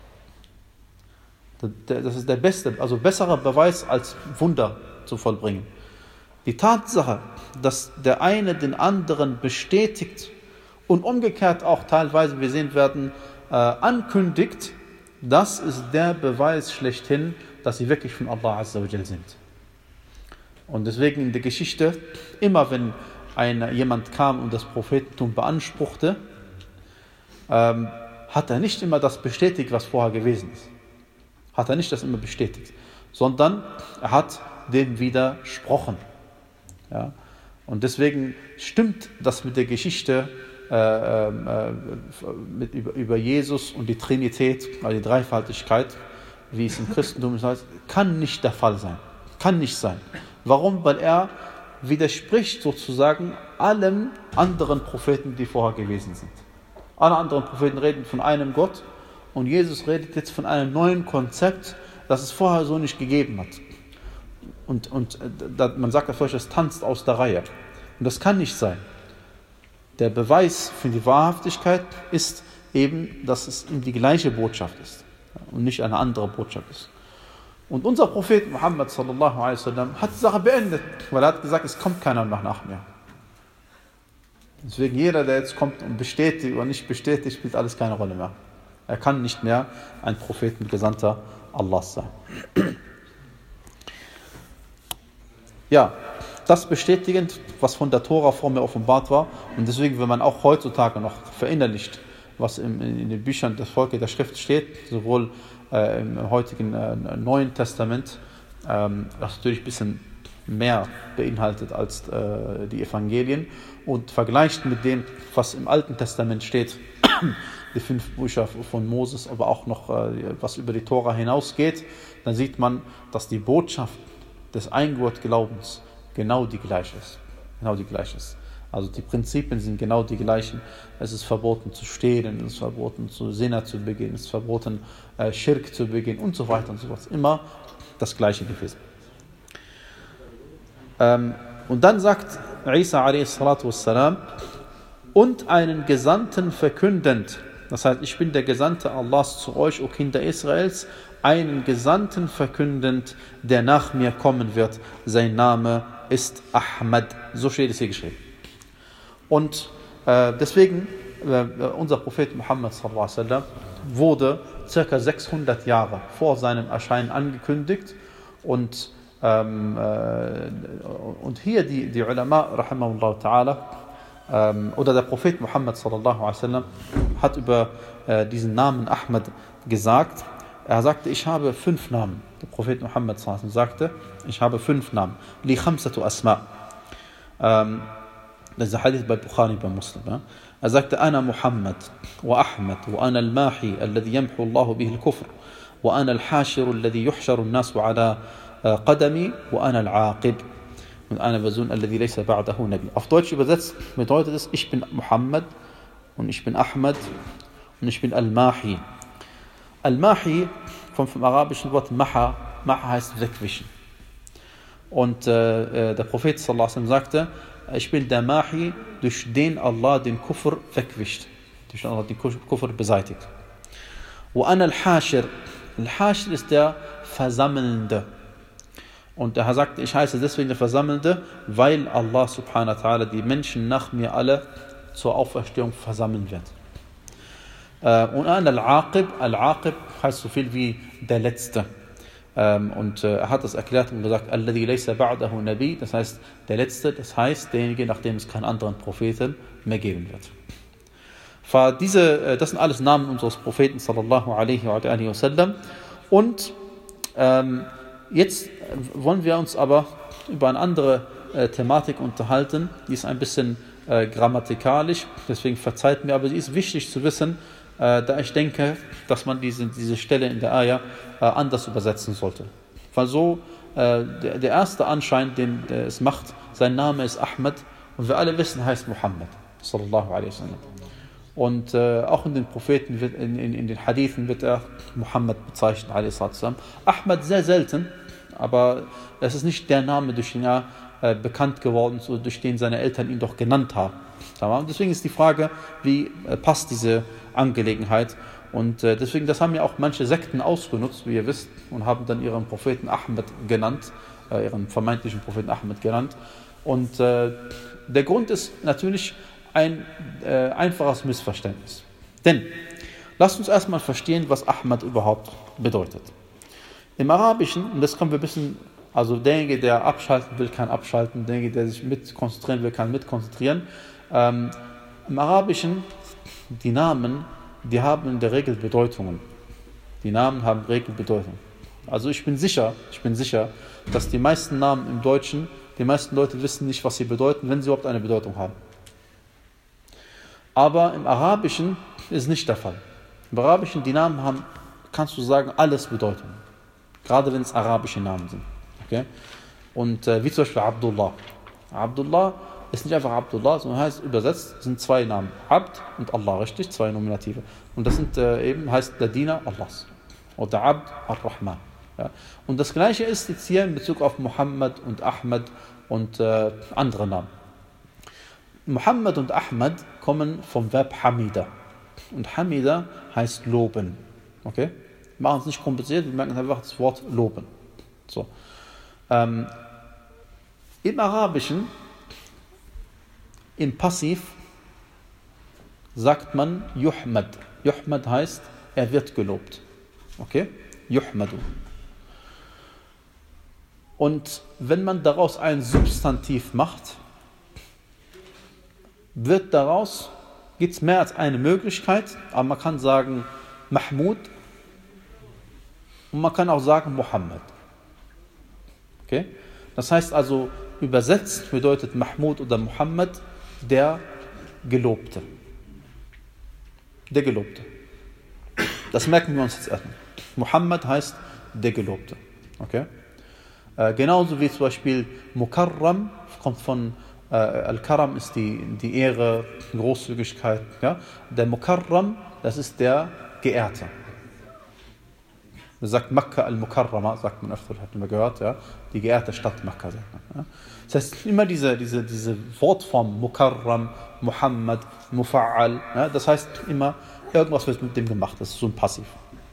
Das ist der beste, also bessere Beweis als Wunder zu vollbringen. Die Tatsache, dass der eine den anderen bestätigt und umgekehrt auch teilweise, wir sehen werden, äh, ankündigt, das ist der Beweis schlechthin, dass sie wirklich von Allah Azza wa Jal sind. Und deswegen in der Geschichte, immer wenn ein, jemand kam und das Prophetentum beanspruchte, ähm, hat er nicht immer das bestätigt, was vorher gewesen ist. Hat er nicht das immer bestätigt, sondern er hat dem widersprochen. Ja? Und deswegen stimmt das mit der Geschichte äh, äh, mit, über, über Jesus und die Trinität, also die Dreifaltigkeit, wie es im Christentum heißt, kann nicht der Fall sein. Kann nicht sein. Warum? Weil er widerspricht sozusagen allen anderen Propheten, die vorher gewesen sind. Alle anderen Propheten reden von einem Gott und Jesus redet jetzt von einem neuen Konzept, das es vorher so nicht gegeben hat. Und, und man sagt dafür, es tanzt aus der Reihe. Und das kann nicht sein. Der Beweis für die Wahrhaftigkeit ist eben, dass es ihm die gleiche Botschaft ist und nicht eine andere Botschaft ist. Und unser Prophet Muhammad sallallahu alaihi wasallam hat die Sache beendet, weil er hat gesagt, es kommt keiner noch nach mir. Deswegen jeder, der jetzt kommt und bestätigt oder nicht bestätigt, spielt alles keine Rolle mehr. Er kann nicht mehr ein Prophet und Gesandter Allahs sein. Ja, das bestätigend, was von der Tora vor mir offenbart war. Und deswegen, wenn man auch heutzutage noch verinnerlicht, was in, in den Büchern des Volkes der Schrift steht, sowohl äh, im heutigen äh, Neuen Testament, ähm, das natürlich ein bisschen mehr beinhaltet als äh, die Evangelien, und vergleicht mit dem, was im Alten Testament steht, die fünf Bücher von Moses, aber auch noch äh, was über die Tora hinausgeht, dann sieht man, dass die Botschaft des Eingurt-Glaubens genau die gleiche ist. Genau die gleiche ist. Also die Prinzipien sind genau die gleichen. Es ist verboten zu stehlen, es ist verboten zu Zina zu begehen, es ist verboten äh, Schirk zu begehen und so weiter und so fort. Immer das gleiche gewesen. Ähm, und dann sagt Isa a.s. und einen Gesandten verkündend, das heißt, ich bin der Gesandte Allahs zu euch, o Kinder Israels, einen Gesandten verkündend, der nach mir kommen wird. Sein Name ist Ahmad. So steht es hier geschrieben. Und äh, deswegen, äh, unser Prophet Muhammad sallallahu alaihi wasallam wurde ca. sechshundert Jahre vor seinem Erscheinen angekündigt. Und, ähm, äh, und hier die, die Ulama, rahimahullah ta'ala, ähm, oder der Prophet Muhammad sallallahu alaihi wasallam hat über äh, diesen Namen Ahmad gesagt, er sagte, ich habe fünf Namen. Der Prophet Muhammad sallallahu alaihi wasallam sagte, ich habe fünf Namen. Li khamsatu asma. Ähm, das ist der Hadith bei Bukhari, bei Muslim. Ja? Er sagte, Ana Muhammad, wa Ahmad, wa ana al-Mahi, alladhi yamhu Allahu bihi al-Kufr, wa ana al-Hashiru, alladhi yuhsharu an-Nasu ala qadami, wa ana al-Aqib. Und eine Version, alladhi laysa ba'dahu Nabi. Auf Deutsch übersetzt bedeutet es, ich bin Muhammad und ich bin Ahmad und ich bin Al-Mahi. Al-Mahi kommt vom arabischen Wort Maha. Maha heißt wegwischen. Und äh, der Prophet sallallahu alaihi wasallam sagte, ich bin der Mahi, durch den Allah den Kufr wegwischt. Durch den Allah den Kufr beseitigt. Wa ana al-Hashir. Al-Hashir ist der Versammelnde. Und er sagte, ich heiße deswegen der Versammelnde, weil Allah subhanahu wa ta'ala die Menschen nach mir alle zur Auferstehung versammeln wird. Und Al-Aqib, Al-Aqib heißt so viel wie der Letzte. Und er hat das erklärt und gesagt, Alladhi laysa ba'dahu Nabi, das heißt der Letzte, das heißt derjenige, nachdem es keinen anderen Propheten mehr geben wird. Diese, das sind alles Namen unseres Propheten sallallahu alaihi wa sallam. Und Ähm, jetzt wollen wir uns aber über eine andere äh, Thematik unterhalten, die ist ein bisschen äh, grammatikalisch, deswegen verzeiht mir, aber sie ist wichtig zu wissen, äh, da ich denke, dass man diese, diese Stelle in der Ayah äh, anders übersetzen sollte. Weil so äh, der, der erste Anschein, den der es macht, sein Name ist Ahmad und wir alle wissen, heißt Muhammad sallallahu alaihi wasallam. Und äh, auch in den Propheten, wird, in, in, in den Hadithen wird er Muhammad bezeichnet, alaihi wasallam. Ahmad sehr selten, aber es ist nicht der Name, durch den er äh, bekannt geworden ist, oder durch den seine Eltern ihn doch genannt haben. Und deswegen ist die Frage, wie äh, passt diese Angelegenheit? Und äh, deswegen, das haben ja auch manche Sekten ausgenutzt, wie ihr wisst, und haben dann ihren Propheten Ahmad genannt, äh, ihren vermeintlichen Propheten Ahmad genannt. Und äh, der Grund ist natürlich ein äh, einfaches Missverständnis. Denn, lasst uns erstmal verstehen, was Ahmad überhaupt bedeutet. Im Arabischen, und das können wir ein bisschen, also derjenige, der abschalten will, kann abschalten, derjenige, der sich mit konzentrieren will, kann mit konzentrieren. Ähm, Im Arabischen, die Namen, die haben in der Regel Bedeutungen. Die Namen haben Regelbedeutungen. Also ich bin sicher, ich bin sicher, dass die meisten Namen im Deutschen, die meisten Leute wissen nicht, was sie bedeuten, wenn sie überhaupt eine Bedeutung haben. Aber im Arabischen ist es nicht der Fall. Im Arabischen, die Namen haben, kannst du sagen, alles Bedeutung. Gerade wenn es arabische Namen sind. Okay? Und äh, wie zum Beispiel Abdullah. Abdullah ist nicht einfach Abdullah, sondern heißt übersetzt, sind zwei Namen. Abd und Allah, richtig? Zwei Nominative. Und das sind äh, eben, heißt der Diener Allahs. Oder Abd ar-Rahman. Ja? Und das Gleiche ist jetzt hier in Bezug auf Muhammad und Ahmad und äh, andere Namen. Muhammad und Ahmad kommen vom Verb Hamida. Und Hamida heißt loben. Okay? Wir machen es nicht kompliziert, wir merken einfach das Wort loben. So. Ähm, Im Arabischen, im Passiv, sagt man Yuhmad. Yuhmad heißt, er wird gelobt. Okay? Yuhmadu. Und wenn man daraus ein Substantiv macht, wird daraus, gibt es mehr als eine Möglichkeit, aber man kann sagen Mahmud und man kann auch sagen Muhammad. Okay? Das heißt also, übersetzt bedeutet Mahmud oder Muhammad der Gelobte. Der Gelobte. Das merken wir uns jetzt erstmal. Muhammad heißt der Gelobte. Okay? Äh, genauso wie zum Beispiel Mukarram, kommt von äh, Al-Karam ist die, die Ehre, Großzügigkeit. Ja? Der Mukarram, das ist der Geehrte. Man sagt Makka al-Mukarrama, sagt man öfter, hat man gehört, ja? Die geehrte Stadt Makka, sagt man. Ja? Das heißt, immer diese, diese, diese Wortform Mukarram, Muhammad, Mufa'al, ja? Das heißt immer, irgendwas wird mit dem gemacht, das ist so ein Passiv.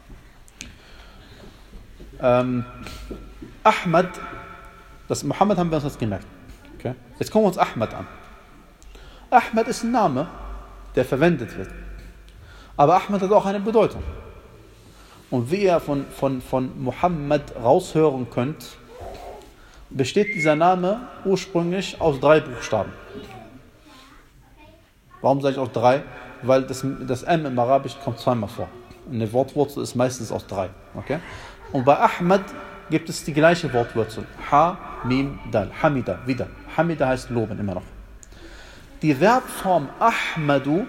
Ähm, Ahmad, das Muhammad haben wir uns jetzt gemerkt. Okay? Jetzt gucken wir uns Ahmad an. Ahmad ist ein Name, der verwendet wird. Aber Ahmad hat auch eine Bedeutung. Und wie ihr von, von, von Muhammad raushören könnt, besteht dieser Name ursprünglich aus drei Buchstaben. Warum sage ich auch drei? Weil das, das M im Arabischen kommt zweimal vor. Eine Wortwurzel ist meistens aus drei. Okay? Und bei Ahmad gibt es die gleiche Wortwurzel. Ha, Mim, Dal. Hamida, wieder. Hamida heißt loben, immer noch. Die Verbform Ahmadu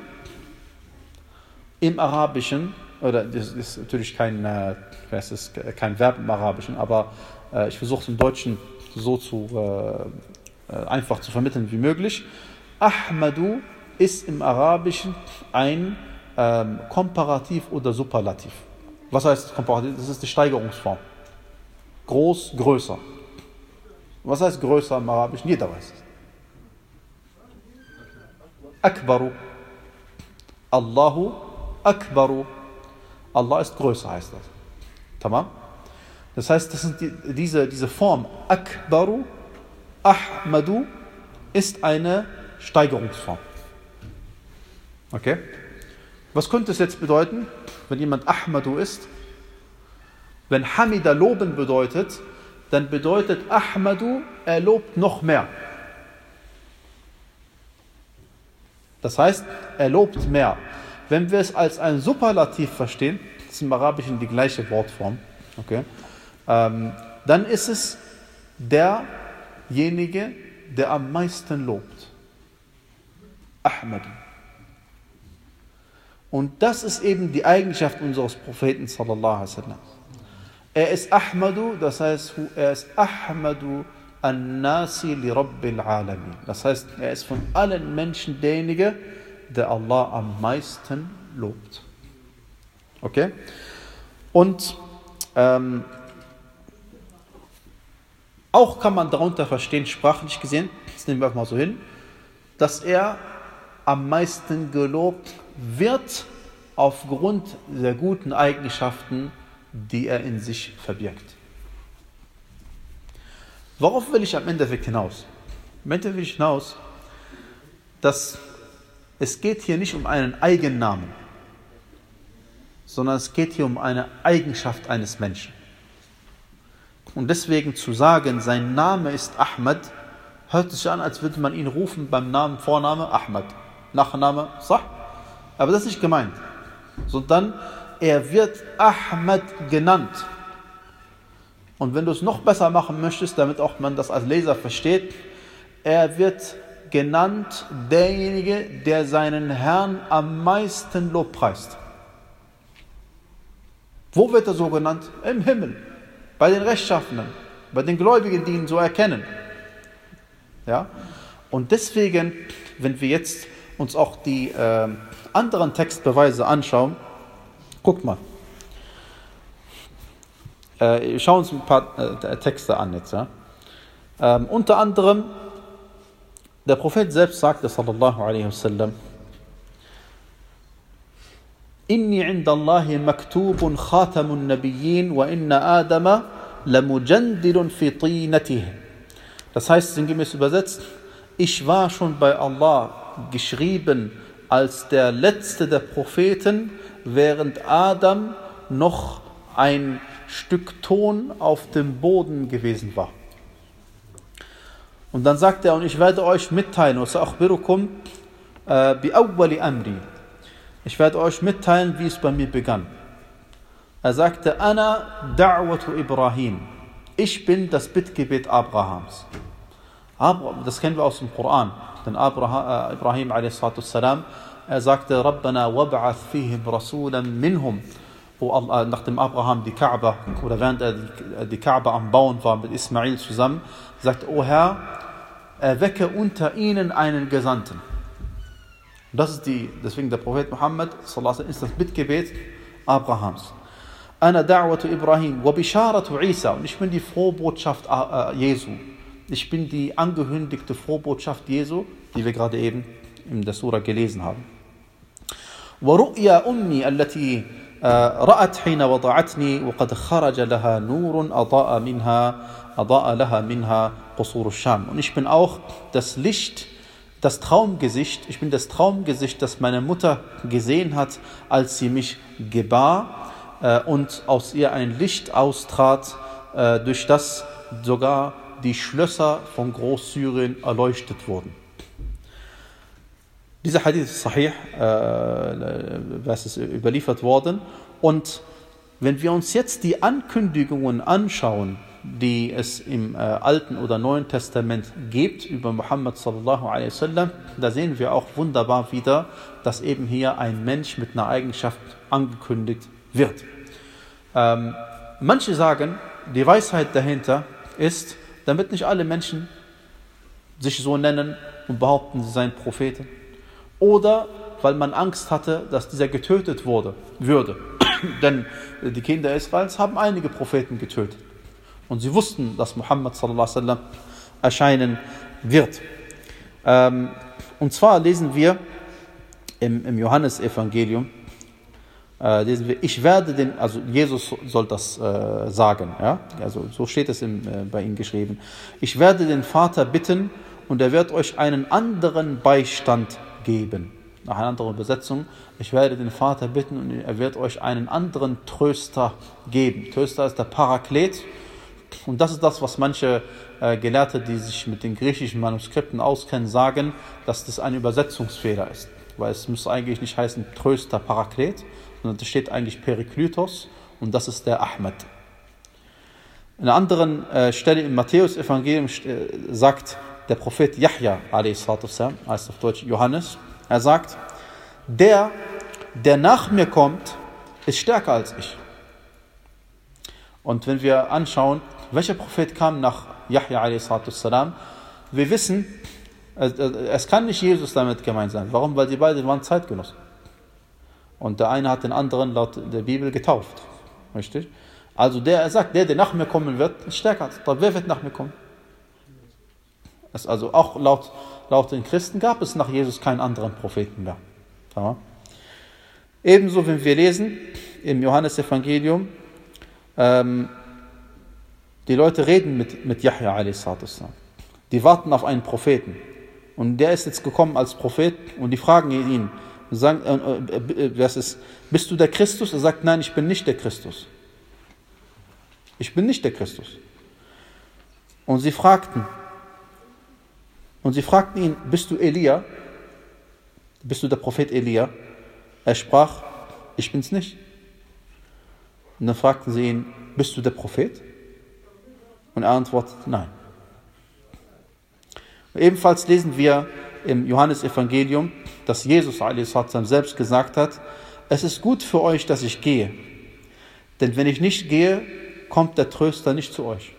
im Arabischen, oder das ist natürlich kein, äh, das ist kein Verb im Arabischen, aber äh, ich versuche es im Deutschen so zu, äh, einfach zu vermitteln wie möglich. Ahmadu ist im Arabischen ein ähm, Komparativ oder Superlativ. Was heißt Komparativ? Das ist die Steigerungsform. Groß, größer. Was heißt größer im Arabischen? Jeder weiß es. Akbaru. Allahu Akbaru. Allah ist größer, heißt das. Tamam? Das heißt, das sind die, diese, diese Form Akbaru, Ahmadu ist eine Steigerungsform. Okay? Was könnte es jetzt bedeuten, wenn jemand Ahmadu ist? Wenn Hamida loben bedeutet, dann bedeutet Ahmadu, er lobt noch mehr. Das heißt, er lobt mehr. Wenn wir es als ein Superlativ verstehen, das ist im Arabischen die gleiche Wortform, okay, ähm, dann ist es derjenige, der am meisten lobt. Ahmad. Und das ist eben die Eigenschaft unseres Propheten sallallahu alaihi wasallam. Er ist Ahmadu, das heißt, er ist Ahmadu an-Nasi li Rabbil Alamin. Das heißt, er ist von allen Menschen derjenige, der Allah am meisten lobt. Okay? Und ähm, auch kann man darunter verstehen, sprachlich gesehen, das nehmen wir auch mal so hin, dass er am meisten gelobt wird aufgrund der guten Eigenschaften, die er in sich verbirgt. Worauf will ich am Endeffekt hinaus? Am Ende will ich hinaus, dass es geht hier nicht um einen Eigennamen, sondern es geht hier um eine Eigenschaft eines Menschen. Und deswegen zu sagen, sein Name ist Ahmad, hört sich an, als würde man ihn rufen beim Namen, Vorname Ahmad, Nachname Sah. Aber das ist nicht gemeint, sondern er wird Ahmad genannt. Und wenn du es noch besser machen möchtest, damit auch man das als Leser versteht, er wird genannt derjenige, der seinen Herrn am meisten lobpreist. Wo wird er so genannt? Im Himmel, bei den Rechtschaffenen, bei den Gläubigen, die ihn so erkennen. Ja? Und deswegen, wenn wir jetzt uns auch die äh, anderen Textbeweise anschauen, guckt mal. Äh, schauen uns ein paar äh, Texte an jetzt. Ja? Ähm, unter anderem, der Prophet selbst sagte, sallallahu alaihi wasallam, Inni inda Allahi maktubun khatamun nabiyyin wa inna Adama lamujandilun fi tinatih. Das heißt, sinngemäß übersetzt, ich war schon bei Allah geschrieben als der letzte der Propheten, während Adam noch ein Stück Ton auf dem Boden gewesen war. Und dann sagt er, und ich werde euch mitteilen, وَسَأَخْبِرُكُمْ بِأَوَّلِ أَمْرِي. Ich werde euch mitteilen, wie es bei mir begann. Er sagte, Ana da'watu Ibrahim. Ich bin das Bittgebet Abrahams. Das kennen wir aus dem Koran. Denn Abraham, äh, Ibrahim a s. er sagte, Rabbana wab'ath fihim rasulan minhum. Wo Allah, nachdem Abraham die Kaaba, oder während er die, die Kaaba am Bauen war mit Ismail zusammen, sagt, O Herr, erwecke unter ihnen einen Gesandten. Und das ist die, deswegen der Prophet Muhammad ist das Bittgebet Abrahams. Ana da'watu Ibrahim wa bisharatu Isa. Und ich bin die Frohbotschaft äh, Jesu. Ich bin die angekündigte Frohbotschaft Jesu, die wir gerade eben in der Surah gelesen haben. Wa ru'ya ummi allati ra'at hina wada'atni wa qad kharaja laha nurun ada'a minha ada'a laha minha qusur ash-Sham. Und ich bin auch das Licht, das Traumgesicht, ich bin das Traumgesicht, das meine Mutter gesehen hat, als sie mich gebar äh, und aus ihr ein Licht austrat, äh, durch das sogar die Schlösser von Großsyrien erleuchtet wurden. Dieser Hadith ist sahih, äh, was ist überliefert worden. Und wenn wir uns jetzt die Ankündigungen anschauen, die es im äh, Alten oder Neuen Testament gibt über Muhammad sallallahu alaihi wasallam, da sehen wir auch wunderbar wieder, dass eben hier ein Mensch mit einer Eigenschaft angekündigt wird. Ähm, manche sagen, die Weisheit dahinter ist, damit nicht alle Menschen sich so nennen und behaupten, sie seien Propheten. Oder weil man Angst hatte, dass dieser getötet wurde, würde. Denn die Kinder Israels haben einige Propheten getötet. Und sie wussten, dass Muhammad sallallahu alaihi wasallam erscheinen wird. Ähm, und zwar lesen wir im, im Johannesevangelium, äh, lesen wir, ich werde den, also Jesus soll das äh, sagen, ja? Also so steht es im, äh, bei ihm geschrieben. Ich werde den Vater bitten und er wird euch einen anderen Beistand geben. Nach einer anderen Übersetzung, ich werde den Vater bitten und er wird euch einen anderen Tröster geben. Tröster ist der Paraklet. Und das ist das, was manche äh, Gelehrte, die sich mit den griechischen Manuskripten auskennen, sagen, dass das ein Übersetzungsfehler ist. Weil es muss eigentlich nicht heißen Tröster, Paraklet, sondern es steht eigentlich Periklytos und das ist der Ahmad. In einer anderen äh, Stelle im Matthäus-Evangelium äh, sagt der Prophet Yahya, heißt auf Deutsch Johannes, er sagt, der, der nach mir kommt, ist stärker als ich. Und wenn wir anschauen, welcher Prophet kam nach Yahya, wir wissen, es kann nicht Jesus damit gemeint sein. Warum? Weil die beiden waren Zeitgenossen. Und der eine hat den anderen laut der Bibel getauft. Richtig? Also der, er sagt, der, der nach mir kommen wird, ist stärker. Aber wer wird nach mir kommen? Es also auch laut, laut den Christen gab es nach Jesus keinen anderen Propheten mehr. Ja. Ebenso, wenn wir lesen im Johannesevangelium, ähm, die Leute reden mit, mit Yahya a s. Die warten auf einen Propheten. Und der ist jetzt gekommen als Prophet und die fragen ihn, sagen, äh, äh, was ist, bist du der Christus? Er sagt, nein, ich bin nicht der Christus. Ich bin nicht der Christus. Und sie fragten, und sie fragten ihn, bist du Elia? Bist du der Prophet Elia? Er sprach, ich bin's nicht. Und dann fragten sie ihn, bist du der Prophet? Und er antwortet, nein. Ebenfalls lesen wir im Johannesevangelium, dass Jesus selbst gesagt hat, es ist gut für euch, dass ich gehe. Denn wenn ich nicht gehe, kommt der Tröster nicht zu euch.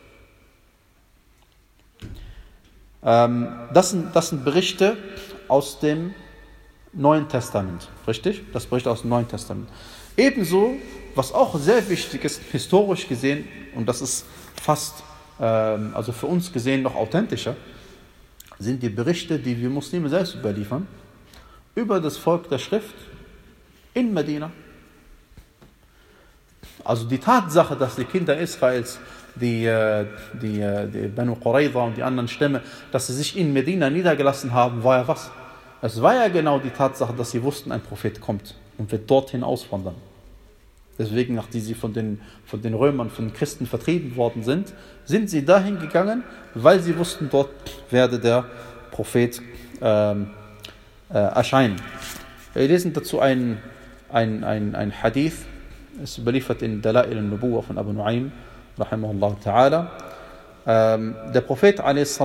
Ähm, das, sind, das sind Berichte aus dem Neuen Testament. Richtig? Das Bericht aus dem Neuen Testament. Ebenso, was auch sehr wichtig ist, historisch gesehen, und das ist fast, ähm, also für uns gesehen noch authentischer, sind die Berichte, die wir Muslime selbst überliefern, über das Volk der Schrift in Medina. Also die Tatsache, dass die Kinder Israels, die, die, die Banu Qurayza und die anderen Stämme, dass sie sich in Medina niedergelassen haben, war ja was? Es war ja genau die Tatsache, dass sie wussten, ein Prophet kommt und wird dorthin auswandern. Deswegen, nachdem sie von den, von den Römern, von den Christen vertrieben worden sind, sind sie dahin gegangen, weil sie wussten, dort werde der Prophet ähm, äh, erscheinen. Wir lesen dazu ein, ein, ein, ein Hadith, es überliefert in Dalail al-Nubuwa von Abu Nu'aym, rahimahullah ta'ala. Ähm, der Prophet, a s.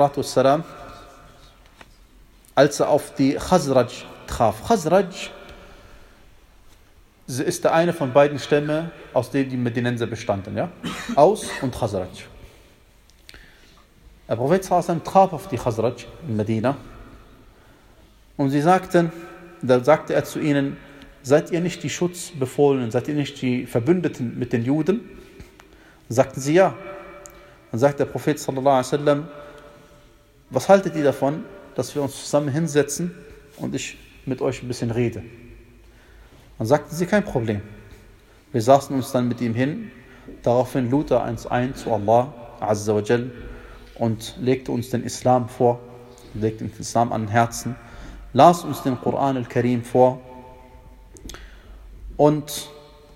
als er auf die Khazraj traf, Khazraj ist der eine von beiden Stämme, aus denen die Medinenser bestanden, ja? Aus und Khazraj. Der Prophet traf auf die Khazraj in Medina und sie sagten, da sagte er zu ihnen, seid ihr nicht die Schutzbefohlenen, seid ihr nicht die Verbündeten mit den Juden? Und sagten sie ja. Dann sagt der Prophet sallallahu alaihi wasallam, was haltet ihr davon, dass wir uns zusammen hinsetzen und ich mit euch ein bisschen rede? Dann sagten sie, kein Problem. Wir saßen uns dann mit ihm hin, daraufhin lud er uns ein zu Allah Azza wa Jal und legte uns den Islam vor, legte uns den Islam an den Herzen, las uns den Koran al-Karim vor und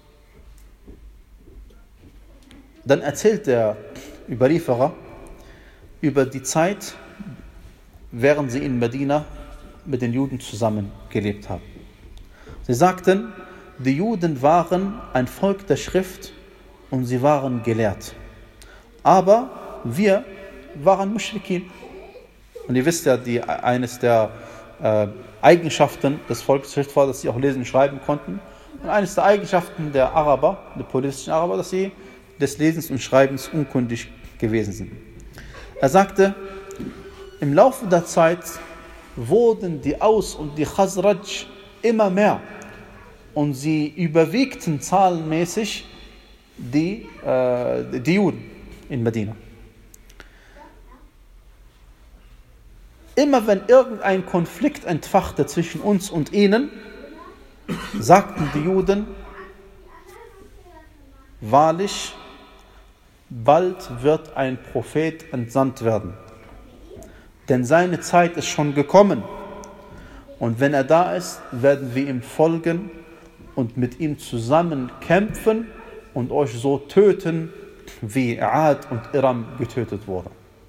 dann erzählt der Überlieferer über die Zeit, während sie in Medina mit den Juden zusammen gelebt haben. Sie sagten, die Juden waren ein Volk der Schrift und sie waren gelehrt. Aber wir waren Muschrikin. Und ihr wisst ja, die, eines der äh, Eigenschaften des Volkes der Schrift war, dass sie auch lesen und schreiben konnten. Und eines der Eigenschaften der Araber, der politischen Araber, dass sie des Lesens und Schreibens unkundig gewesen sind. Er sagte, im Laufe der Zeit wurden die Aus- und die Khazraj immer mehr und sie überwiegten zahlenmäßig die, äh, die Juden in Medina. Immer wenn irgendein Konflikt entfachte zwischen uns und ihnen, sagten die Juden, wahrlich, bald wird ein Prophet entsandt werden. Denn seine Zeit ist schon gekommen. Und wenn er da ist, werden wir ihm folgen und mit ihm zusammen kämpfen und euch so töten, wie Aad und Iram getötet wurden.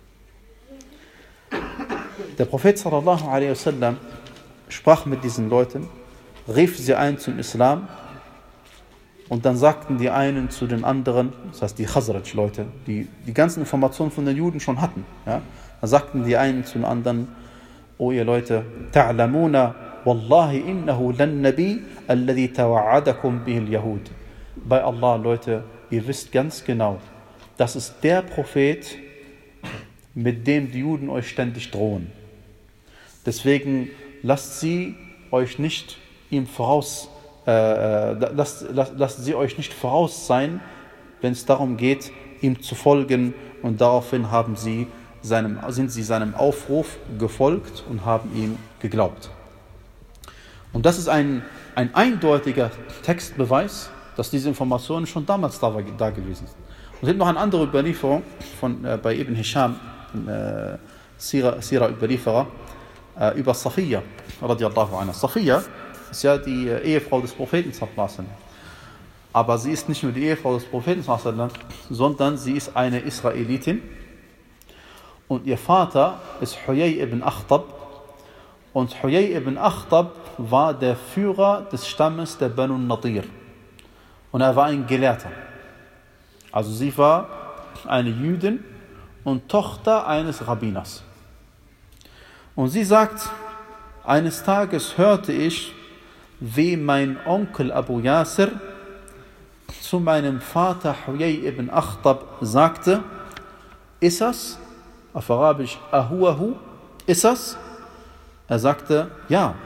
Der Prophet sallallahu alaihi wasallam sprach mit diesen Leuten, rief sie ein zum Islam Und dann sagten die einen zu den anderen, das heißt die Khazraj-Leute, die die ganzen Informationen von den Juden schon hatten, ja, dann sagten die einen zu den anderen, oh ihr Leute, ta'lamuna wallahi innahu lan nabi alladhi tawa'adakum bihil yahud. Bei Allah, Leute, ihr wisst ganz genau, das ist der Prophet, mit dem die Juden euch ständig drohen. Deswegen lasst sie euch nicht ihm voraus, äh, lasst, lasst, lasst sie euch nicht voraus sein, wenn es darum geht, ihm zu folgen. Und daraufhin haben sie seinem, sind sie seinem Aufruf gefolgt und haben ihm geglaubt. Und das ist ein, ein eindeutiger Textbeweis, dass diese Informationen schon damals da, da gewesen sind. Und es gibt noch eine andere Überlieferung von, äh, bei Ibn Hisham, äh, Sira, Sira Überlieferer, äh, über Safiya, radiallahu anha. Safiya ist ja die äh, Ehefrau des Propheten, aber sie ist nicht nur die Ehefrau des Propheten, sondern sie ist eine Israelitin und ihr Vater ist Huyay ibn Akhtab und Huyay ibn Akhtab war der Führer des Stammes der Banu Nadir und er war ein Gelehrter. Also sie war eine Jüdin und Tochter eines Rabbiners. Und sie sagt, eines Tages hörte ich, wie mein Onkel Abu Yasir zu meinem Vater Huyay ibn Akhtab sagte, ist das? Auf Arabisch, ahuahu, ist das? Er sagte, ja.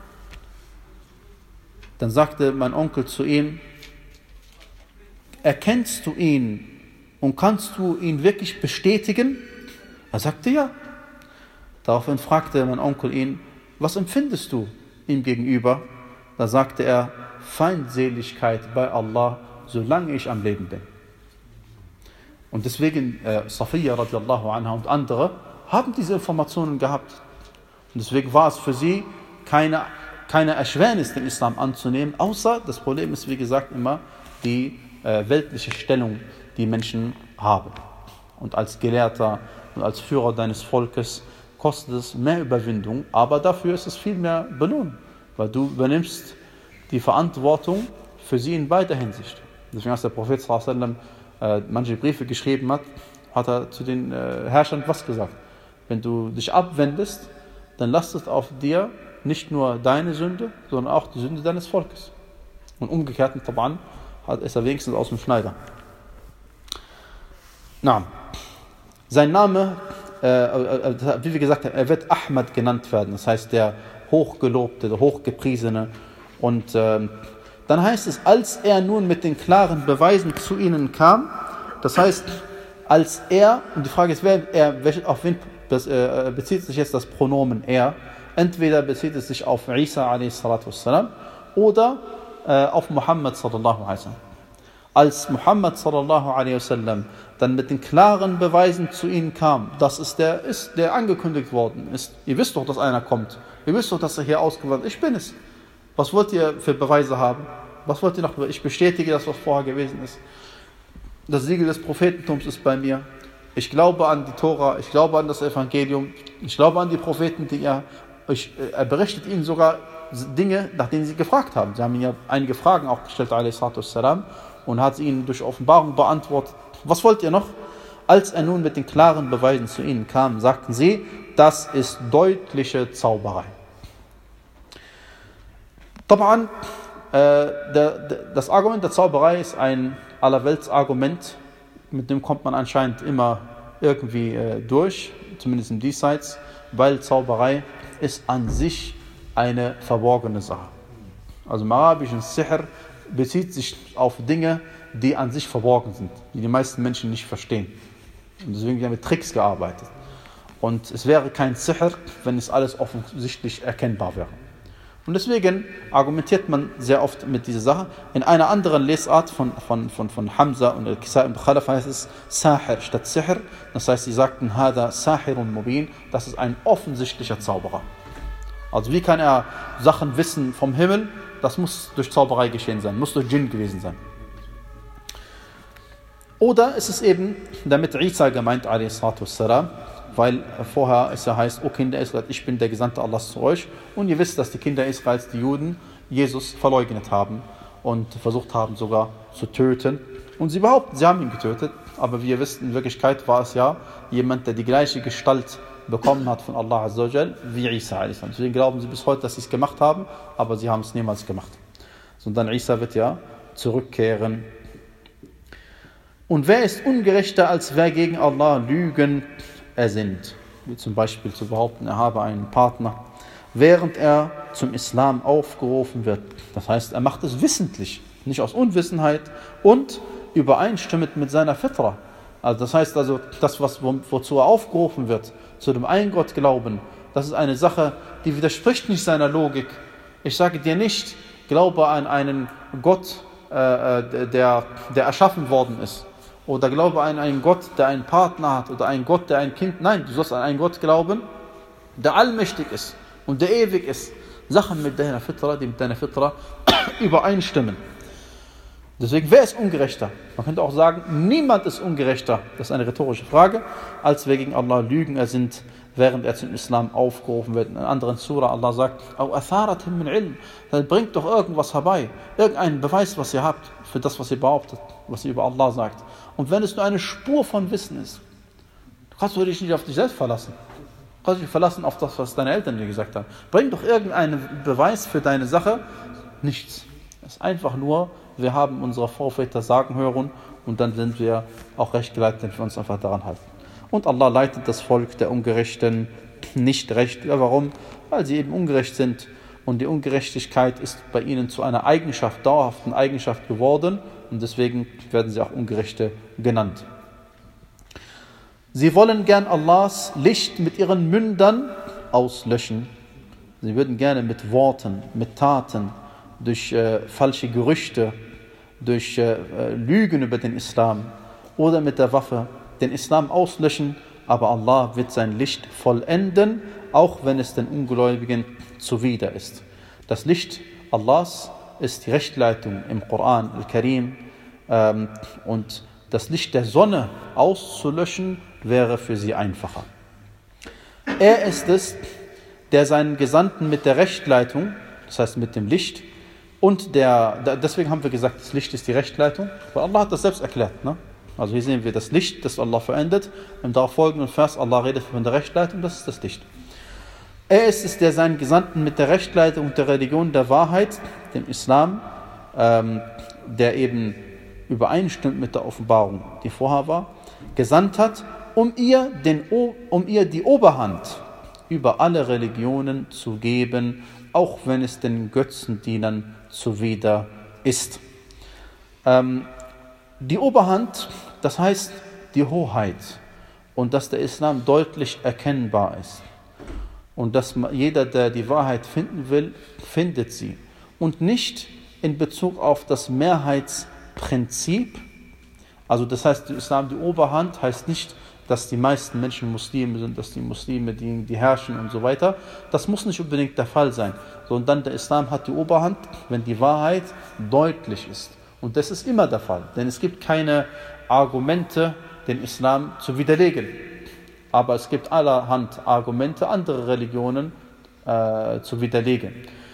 Dann sagte mein Onkel zu ihm, erkennst du ihn und kannst du ihn wirklich bestätigen? Er sagte, ja. Daraufhin fragte mein Onkel ihn, was empfindest du ihm gegenüber? Da sagte er, Feindseligkeit bei Allah, solange ich am Leben bin. Und deswegen, äh, Safiya radiallahu anha und andere haben diese Informationen gehabt. Und deswegen war es für sie keine, keine Erschwernis, den Islam anzunehmen, außer das Problem ist, wie gesagt, immer die äh, weltliche Stellung, die Menschen haben. Und als Gelehrter und als Führer deines Volkes kostet es mehr Überwindung, aber dafür ist es viel mehr belohnt, weil du übernimmst die Verantwortung für sie in beider Hinsicht. Deswegen, als der Prophet sallallahu alaihi wasallam äh, manche Briefe geschrieben hat, hat er zu den äh, Herrschern was gesagt? Wenn du dich abwendest, dann lastet auf dir nicht nur deine Sünde, sondern auch die Sünde deines Volkes. Und umgekehrt, Taban, hat es er wenigstens aus dem Schneider. Na, sein Name, äh, wie wir gesagt haben, er wird Ahmad genannt werden, das heißt der Hochgelobte, der Hochgepriesene. Und äh, dann heißt es, als er nun mit den klaren Beweisen zu ihnen kam, das heißt, als er, und die Frage ist, wer, er, auf wen das, äh, bezieht sich jetzt das Pronomen er? Entweder bezieht es sich auf Isa a s. oder äh, auf Muhammad sallallahu alaihi wasallam. Als Muhammad sallallahu alaihi wasallam dann mit den klaren Beweisen zu ihnen kam, das ist der, ist der angekündigt worden ist. Ihr wisst doch, dass einer kommt. Ihr wisst doch, dass er hier ausgewandert ist. Ich bin es. Was wollt ihr für Beweise haben? Was wollt ihr noch? Ich bestätige das, was vorher gewesen ist. Das Siegel des Prophetentums ist bei mir. Ich glaube an die Tora, ich glaube an das Evangelium, ich glaube an die Propheten, die er, ich, er berichtet ihnen sogar Dinge, nach denen sie gefragt haben. Sie haben ihn ja einige Fragen auch gestellt, alaihissalam, und hat ihnen durch Offenbarung beantwortet. Was wollt ihr noch? Als er nun mit den klaren Beweisen zu ihnen kam, sagten sie, das ist deutliche Zauberei. Taban, äh, der, der, das Argument der Zauberei ist ein Allerweltsargument, mit dem kommt man anscheinend immer irgendwie äh, durch, zumindest im Diesseits, weil Zauberei ist an sich eine verborgene Sache. Also im Arabischen Sihr bezieht sich auf Dinge, die an sich verborgen sind, die die meisten Menschen nicht verstehen. Und deswegen werden mit Tricks gearbeitet. Und es wäre kein Sihr, wenn es alles offensichtlich erkennbar wäre. Und deswegen argumentiert man sehr oft mit dieser Sache. In einer anderen Lesart von, von, von, von Hamza und Al-Kisai ibn Khalaf heißt es Sahir statt Sihr. Das heißt, sie sagten, Hada Sahirun Mubin, das ist ein offensichtlicher Zauberer. Also wie kann er Sachen wissen vom Himmel? Das muss durch Zauberei geschehen sein, muss durch Djinn gewesen sein. Oder ist es eben damit Isa gemeint, alaihissalam, weil vorher es ja heißt, O Kinder Israel, ich bin der Gesandte Allahs zu euch. Und ihr wisst, dass die Kinder Israels, die Juden, Jesus verleugnet haben. und versucht haben sogar zu töten. Und sie behaupten, sie haben ihn getötet, aber wie ihr wisst, in Wirklichkeit war es ja jemand, der die gleiche Gestalt bekommen hat von Allah Azza wa Jal wie Isa. Deswegen glauben sie bis heute, dass sie es gemacht haben, aber sie haben es niemals gemacht. Sondern Isa wird ja zurückkehren. Und wer ist ungerechter, als wer gegen Allah Lügen ersinnt? Wie zum Beispiel zu behaupten, er habe einen Partner, während er zum Islam aufgerufen wird. Das heißt, er macht es wissentlich, nicht aus Unwissenheit und übereinstimmend mit seiner Fitra. Also das heißt also, das, was, wo, wozu er aufgerufen wird, zu dem Ein-Gott-Glauben, das ist eine Sache, die widerspricht nicht seiner Logik. Ich sage dir nicht, glaube an einen Gott, äh, der, der erschaffen worden ist. Oder glaube an einen Gott, der einen Partner hat. Oder einen Gott, der ein Kind... Nein, du sollst an einen Gott glauben, der allmächtig ist und der ewig ist. Sachen mit deiner Fitra, die mit deiner Fitra übereinstimmen. Deswegen, wer ist ungerechter? Man könnte auch sagen, niemand ist ungerechter, das ist eine rhetorische Frage, als wer gegen Allah Lügen ersinnt, während er zum Islam aufgerufen wird. In einer anderen Surah, Allah sagt, dann bringt doch irgendwas herbei, irgendeinen Beweis, was ihr habt, für das, was ihr behauptet, was ihr über Allah sagt. Und wenn es nur eine Spur von Wissen ist, kannst du dich nicht auf dich selbst verlassen. Du kannst dich verlassen auf das, was deine Eltern dir gesagt haben. Bring doch irgendeinen Beweis für deine Sache. Nichts. Es ist einfach nur, wir haben unsere Vorväter sagen hören und dann sind wir auch recht geleitet, wenn wir uns einfach daran halten. Und Allah leitet das Volk der Ungerechten nicht recht. Ja, warum? Weil sie eben ungerecht sind und die Ungerechtigkeit ist bei ihnen zu einer Eigenschaft, dauerhaften Eigenschaft geworden und deswegen werden sie auch Ungerechte genannt. Sie wollen gern Allahs Licht mit ihren Mündern auslöschen. Sie würden gerne mit Worten, mit Taten, durch äh, falsche Gerüchte, durch äh, Lügen über den Islam oder mit der Waffe den Islam auslöschen, aber Allah wird sein Licht vollenden, auch wenn es den Ungläubigen zuwider ist. Das Licht Allahs ist die Rechtleitung im Koran al-Karim ähm, und das Licht der Sonne auszulöschen wäre für sie einfacher. Er ist es, der seinen Gesandten mit der Rechtleitung, das heißt mit dem Licht, und der, deswegen haben wir gesagt, das Licht ist die Rechtleitung, weil Allah hat das selbst erklärt. Ne? Also hier sehen wir das Licht, das Allah verendet. Im darauffolgenden Vers, Allah redet von der Rechtleitung, das ist das Licht. Er ist es, der seinen Gesandten mit der Rechtleitung und der Religion der Wahrheit, dem Islam, ähm, der eben übereinstimmt mit der Offenbarung, die vorher war, gesandt hat, um ihr, den, um ihr die Oberhand über alle Religionen zu geben, auch wenn es den Götzendienern zuwider ist. Ähm, die Oberhand, das heißt die Hoheit und dass der Islam deutlich erkennbar ist und dass jeder, der die Wahrheit finden will, findet sie und nicht in Bezug auf das Mehrheitsprinzip. Also das heißt, der Islam, die Oberhand, heißt nicht, dass die meisten Menschen Muslime sind, dass die Muslime, die, die herrschen und so weiter. Das muss nicht unbedingt der Fall sein, sondern der Islam hat die Oberhand, wenn die Wahrheit deutlich ist. Und das ist immer der Fall, denn es gibt keine Argumente, den Islam zu widerlegen. Aber es gibt allerhand Argumente, andere Religionen äh, zu widerlegen.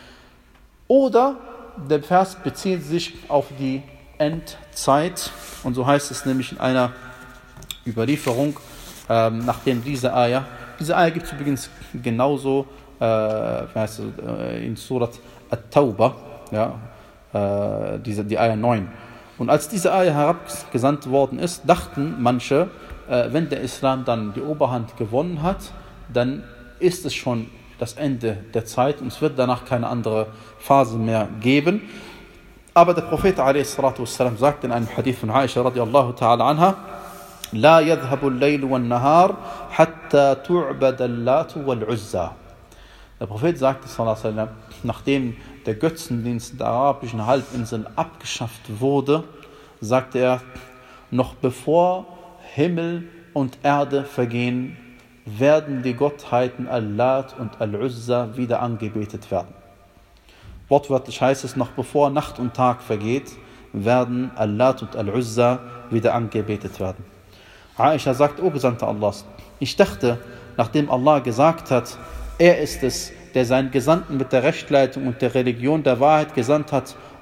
Oder der Vers bezieht sich auf die Endzeit, und so heißt es nämlich in einer Überlieferung, ähm, nachdem diese Ayah, diese Ayah gibt es übrigens genauso äh, wie heißt es, äh, in Surat At-Tawbah, ja, äh, diese, die Ayah neun. Und als diese Ayah herabgesandt worden ist, dachten manche, äh, wenn der Islam dann die Oberhand gewonnen hat, dann ist es schon das Ende der Zeit und es wird danach keine andere Phase mehr geben. Aber der Prophet a s. sagt in einem Hadith von Aisha radiallahu ta'ala anha, لا يذهب الليل والنهار حتى تعبد اللات والعزى. Der Prophet sagte, nachdem der Götzendienst der arabischen Halbinsel abgeschafft wurde, sagte er, noch bevor Himmel und Erde vergehen, werden die Gottheiten Al-Lat und Al-Uzza wieder angebetet werden. Wortwörtlich heißt es, noch bevor Nacht und Tag vergeht, werden Al-Lat und Al-Uzza wieder angebetet werden. Aisha sagt, O Gesandter Allahs, ich dachte, nachdem Allah gesagt hat, er ist es, der seinen Gesandten mit der Rechtleitung und der Religion der Wahrheit gesandt hat,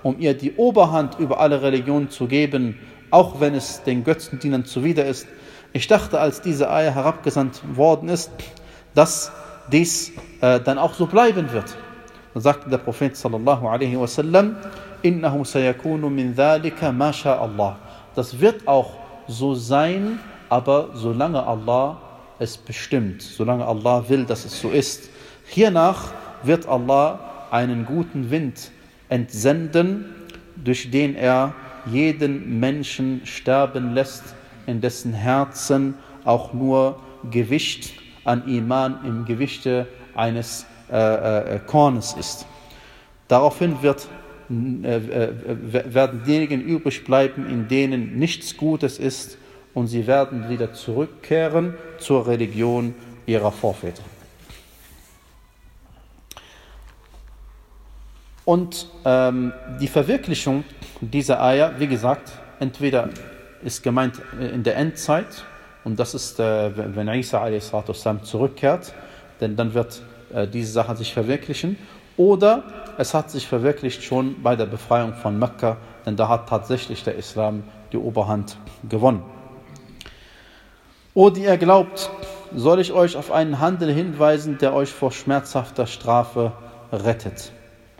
um ihr die Oberhand über alle Religionen zu geben, auch wenn es den Götzendienern zuwider ist. Ich dachte, als diese Eier herabgesandt worden ist, dass dies äh, dann auch so bleiben wird. Dann sagte der Prophet sallallahu alaihi wasallam, innahu sayakunu min dhalika ma sha Allah. Das wird auch so sein, aber solange Allah es bestimmt, solange Allah will, dass es so ist. Hiernach wird Allah einen guten Wind entsenden, durch den er jeden Menschen sterben lässt, in dessen Herzen auch nur Gewicht an Iman im Gewichte eines äh, äh, Kornes ist. Daraufhin wird, äh, äh, werden diejenigen übrig bleiben, in denen nichts Gutes ist, und sie werden wieder zurückkehren zur Religion ihrer Vorväter. Und ähm, die Verwirklichung dieser Eier, wie gesagt, entweder ist gemeint in der Endzeit, und das ist, äh, wenn Isa a s. zurückkehrt, denn dann wird äh, diese Sache sich verwirklichen, oder es hat sich verwirklicht schon bei der Befreiung von Mekka, denn da hat tatsächlich der Islam die Oberhand gewonnen. O, die ihr glaubt, soll ich euch auf einen Handel hinweisen, der euch vor schmerzhafter Strafe rettet.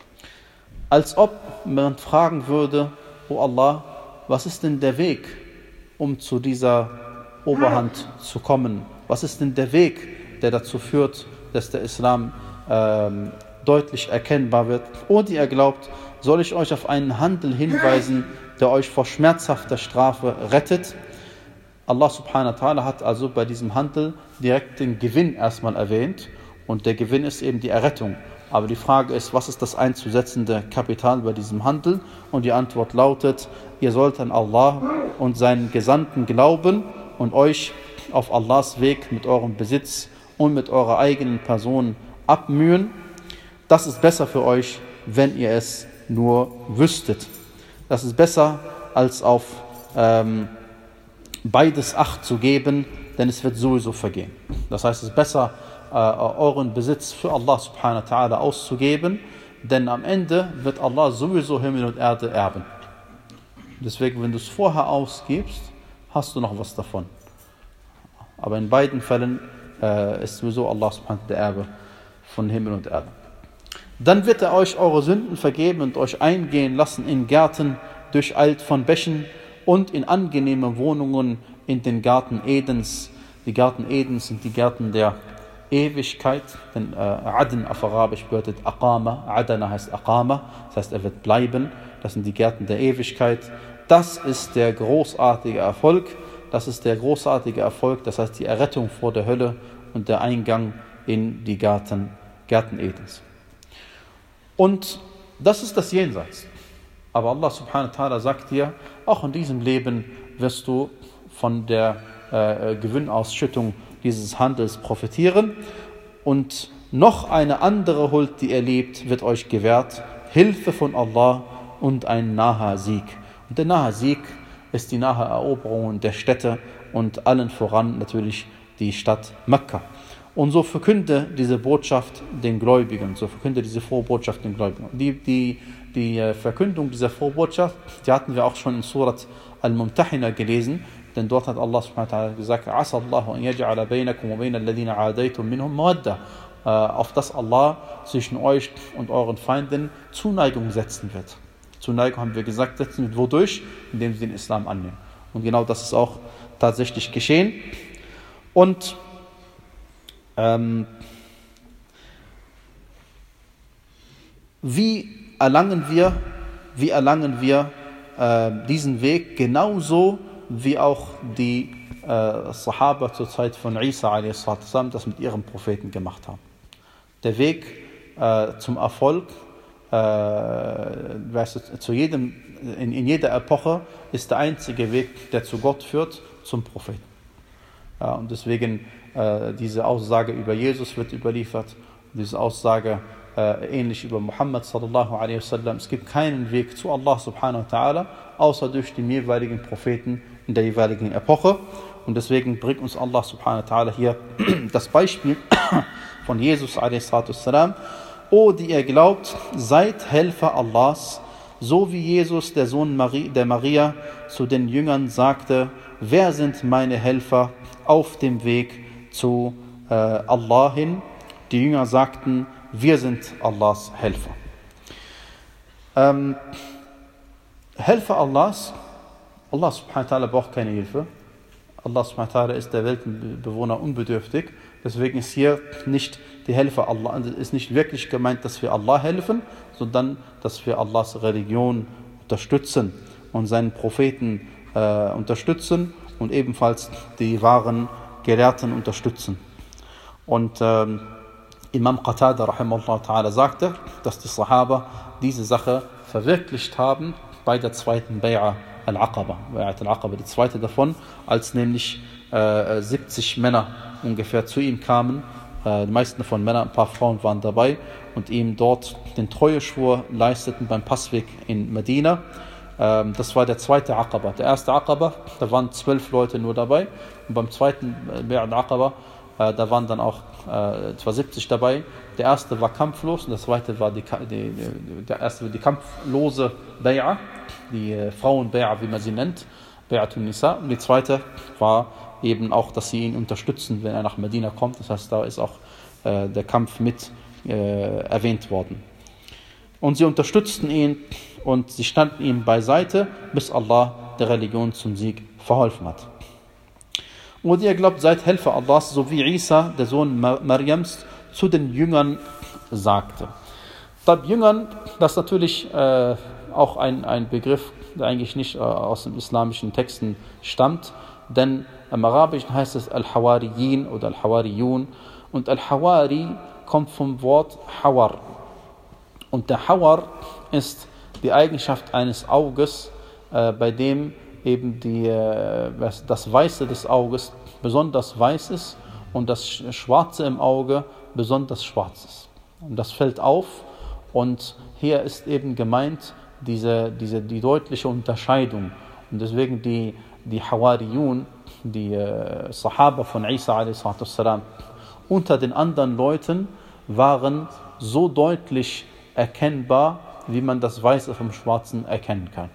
Als ob man fragen würde, O Allah, was ist denn der Weg, um zu dieser Oberhand zu kommen? Was ist denn der Weg, der dazu führt, dass der Islam ähm, deutlich erkennbar wird? O, die ihr glaubt, soll ich euch auf einen Handel hinweisen, der euch vor schmerzhafter Strafe rettet? Allah subhanahu wa ta'ala hat also bei diesem Handel direkt den Gewinn erstmal erwähnt, und der Gewinn ist eben die Errettung. Aber die Frage ist, was ist das einzusetzende Kapital bei diesem Handel? Und die Antwort lautet, ihr sollt an Allah und seinen Gesandten glauben und euch auf Allahs Weg mit eurem Besitz und mit eurer eigenen Person abmühen. Das ist besser für euch, wenn ihr es nur wüsstet. Das ist besser, als auf ähm, beides Acht zu geben, denn es wird sowieso vergehen. Das heißt, es ist besser, äh, euren Besitz für Allah subhanahu wa ta'ala auszugeben, denn am Ende wird Allah sowieso Himmel und Erde erben. Deswegen, wenn du es vorher ausgibst, hast du noch was davon. Aber in beiden Fällen äh, ist sowieso Allah subhanahu wa ta'ala der Erbe von Himmel und Erde. Dann wird er euch eure Sünden vergeben und euch eingehen lassen in Gärten, durcheilt von Bächen, und in angenehme Wohnungen in den Garten Edens. Die Garten Edens sind die Gärten der Ewigkeit, denn äh, Aden auf Arabisch bedeutet Aqama, Adana heißt Aqama, das heißt, er wird bleiben. Das sind die Gärten der Ewigkeit. Das ist der großartige Erfolg, das ist der großartige Erfolg, das heißt die Errettung vor der Hölle und der Eingang in die Garten, Gärten Edens. Und das ist das Jenseits. Aber Allah subhanahu wa ta'ala sagt dir, auch in diesem Leben wirst du von der äh, Gewinnausschüttung dieses Handels profitieren. Und noch eine andere Huld, die ihr lebt, wird euch gewährt. Hilfe von Allah und ein naher Sieg. Und der nahe Sieg ist die nahe Eroberung der Städte und allen voran natürlich die Stadt Mekka. Und so verkünde diese Botschaft den Gläubigen, so verkünde diese frohe Botschaft den Gläubigen. Die, die, die Verkündung dieser frohen Botschaft, die hatten wir auch schon in Surat Al-Mumtahina gelesen, denn dort hat Allah subhanahu wa ta'ala gesagt, Asa Allahu an yaj'ala bainakum wa bayna alladhina aadaytum minhum mawadda, auf dass Allah zwischen euch und euren Feinden Zuneigung setzen wird. Zuneigung, haben wir gesagt, setzen wird. Wodurch? Indem sie den Islam annehmen. Und genau das ist auch tatsächlich geschehen. Und ähm, wie erlangen wir, wie erlangen wir äh, diesen Weg? Genauso wie auch die äh, Sahaba zur Zeit von Isa a s. das mit ihrem Propheten gemacht haben. Der Weg äh, zum Erfolg, äh, weißt du, zu jedem, in, in jeder Epoche ist der einzige Weg, der zu Gott führt, zum Propheten. Ja, und deswegen äh, diese Aussage über Jesus wird überliefert, diese Aussage äh, ähnlich über Muhammad sallallahu alaihi wasallam. Es gibt keinen Weg zu Allah subhanahu wa ta'ala, außer durch den jeweiligen Propheten in der jeweiligen Epoche. Und deswegen bringt uns Allah subhanahu wa ta'ala hier das Beispiel von Jesus a s. O, die ihr glaubt, seid Helfer Allahs, so wie Jesus, der Sohn Mari- der Maria, zu den Jüngern sagte, wer sind meine Helfer auf dem Weg zu äh, Allah hin? Die Jünger sagten, wir sind Allahs Helfer. Ähm, Helfer Allahs, Allah subhanahu wa ta'ala braucht keine Hilfe. Allah subhanahu wa ta'ala ist der Weltenbewohner unbedürftig. Deswegen ist hier nicht die Helfer Allah, ist nicht wirklich gemeint, dass wir Allah helfen, sondern dass wir Allahs Religion unterstützen und seinen Propheten äh, unterstützen und ebenfalls die wahren Gelehrten unterstützen. Und ähm, Imam Qatada rahimahullah ta'ala sagte, dass die Sahaba diese Sache verwirklicht haben bei der zweiten Bay'a al-Aqaba. Bay'at al-Aqaba, die zweite davon, als nämlich äh, siebzig Männer ungefähr zu ihm kamen. Äh, die meisten davon Männer, ein paar Frauen waren dabei und ihm dort den Treueschwur leisteten beim Passweg in Medina. Ähm, das war der zweite Aqaba. Der erste Aqaba, da waren zwölf Leute nur dabei. Und beim zweiten Bay'at al-Aqaba, Äh, da waren dann auch äh, zwar siebzig dabei. Der erste war kampflos und der zweite war die, die, die, der erste die kampflose Bay'a, die äh, Frauen-Bay'a, wie man sie nennt, Bay'atun Nisa. Und die zweite war eben auch, dass sie ihn unterstützen, wenn er nach Medina kommt. Das heißt, da ist auch äh, der Kampf mit äh, erwähnt worden. Und sie unterstützten ihn und sie standen ihm beiseite, bis Allah der Religion zum Sieg verholfen hat. Und ihr glaubt, seid Helfer Allahs, so wie Isa, der Sohn Mariams, zu den Jüngern sagte. Bei Jüngern, das ist natürlich äh, auch ein, ein Begriff, der eigentlich nicht äh, aus den islamischen Texten stammt, denn im Arabischen heißt es Al-Hawariyin oder Al-Hawariyun und Al-Hawari kommt vom Wort Hawar. Und der Hawar ist die Eigenschaft eines Auges, äh, bei dem eben die, das Weiße des Auges besonders weiß ist und das Schwarze im Auge besonders schwarz ist. Und das fällt auf und hier ist eben gemeint diese, diese, die deutliche Unterscheidung. Und deswegen die, die Hawariyun, die äh, Sahaba von Isa a s. unter den anderen Leuten waren so deutlich erkennbar, wie man das Weiße vom Schwarzen erkennen kann.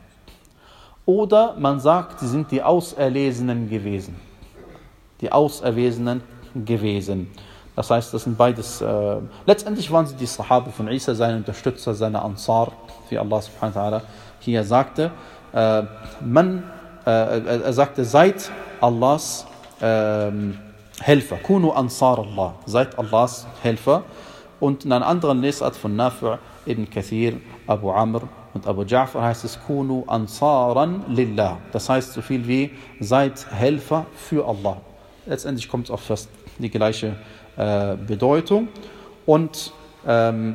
Oder man sagt, sie sind die Auserlesenen gewesen. Die Auserlesenen gewesen. Das heißt, das sind beides. Äh, letztendlich waren sie die Sahaba von Isa, seine Unterstützer, seine Ansar, wie Allah subhanahu wa ta'ala hier sagte. Äh, man, äh, er sagte, seid Allahs äh, Helfer. Kunu Ansar Allah. Seid Allahs Helfer. Und in einer anderen Lesart von Nafi', Ibn Kathir, Abu Amr und Abu Ja'far heißt es Kunu Ansaran Lillah. Das heißt so viel wie seid Helfer für Allah. Letztendlich kommt es auf fast die gleiche äh, Bedeutung. Und ähm,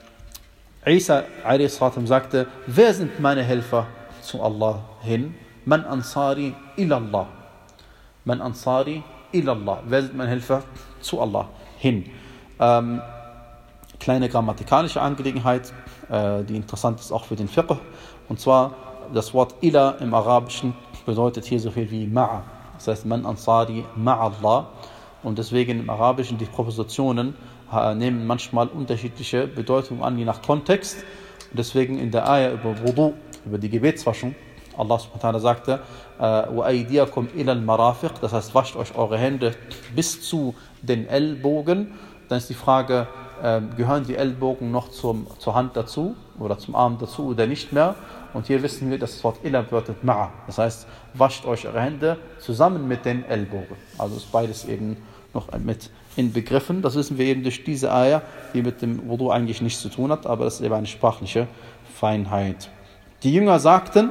Isa a s. sagte, wer sind meine Helfer zu Allah hin? Man Ansari ilallah. Man Ansari ilallah. Wer sind meine Helfer zu Allah hin? Ähm, kleine grammatikalische Angelegenheit, äh, die interessant ist auch für den Fiqh. Und zwar, das Wort ila im Arabischen bedeutet hier so viel wie ma'a. Das heißt, man ansari ma'allah. Und deswegen im Arabischen die Präpositionen äh, nehmen manchmal unterschiedliche Bedeutungen an, je nach Kontext. Und deswegen in der Ayah über Wudu, über die Gebetswaschung, Allah subhanahu wa ta'ala sagte, wa aydiyakum ila al-marafiq, das heißt, wascht euch eure Hände bis zu den Ellbogen. Dann ist die Frage, äh, gehören die Ellbogen noch zum, zur Hand dazu oder zum Arm dazu oder nicht mehr? Und hier wissen wir, dass das Wort illa bedeutet ma'a. Das heißt, wascht euch eure Hände zusammen mit den Ellbogen. Also ist beides eben noch mit inbegriffen. Das wissen wir eben durch diese Ayah, die mit dem Wudu eigentlich nichts zu tun hat, aber das ist eben eine sprachliche Feinheit. Die Jünger sagten,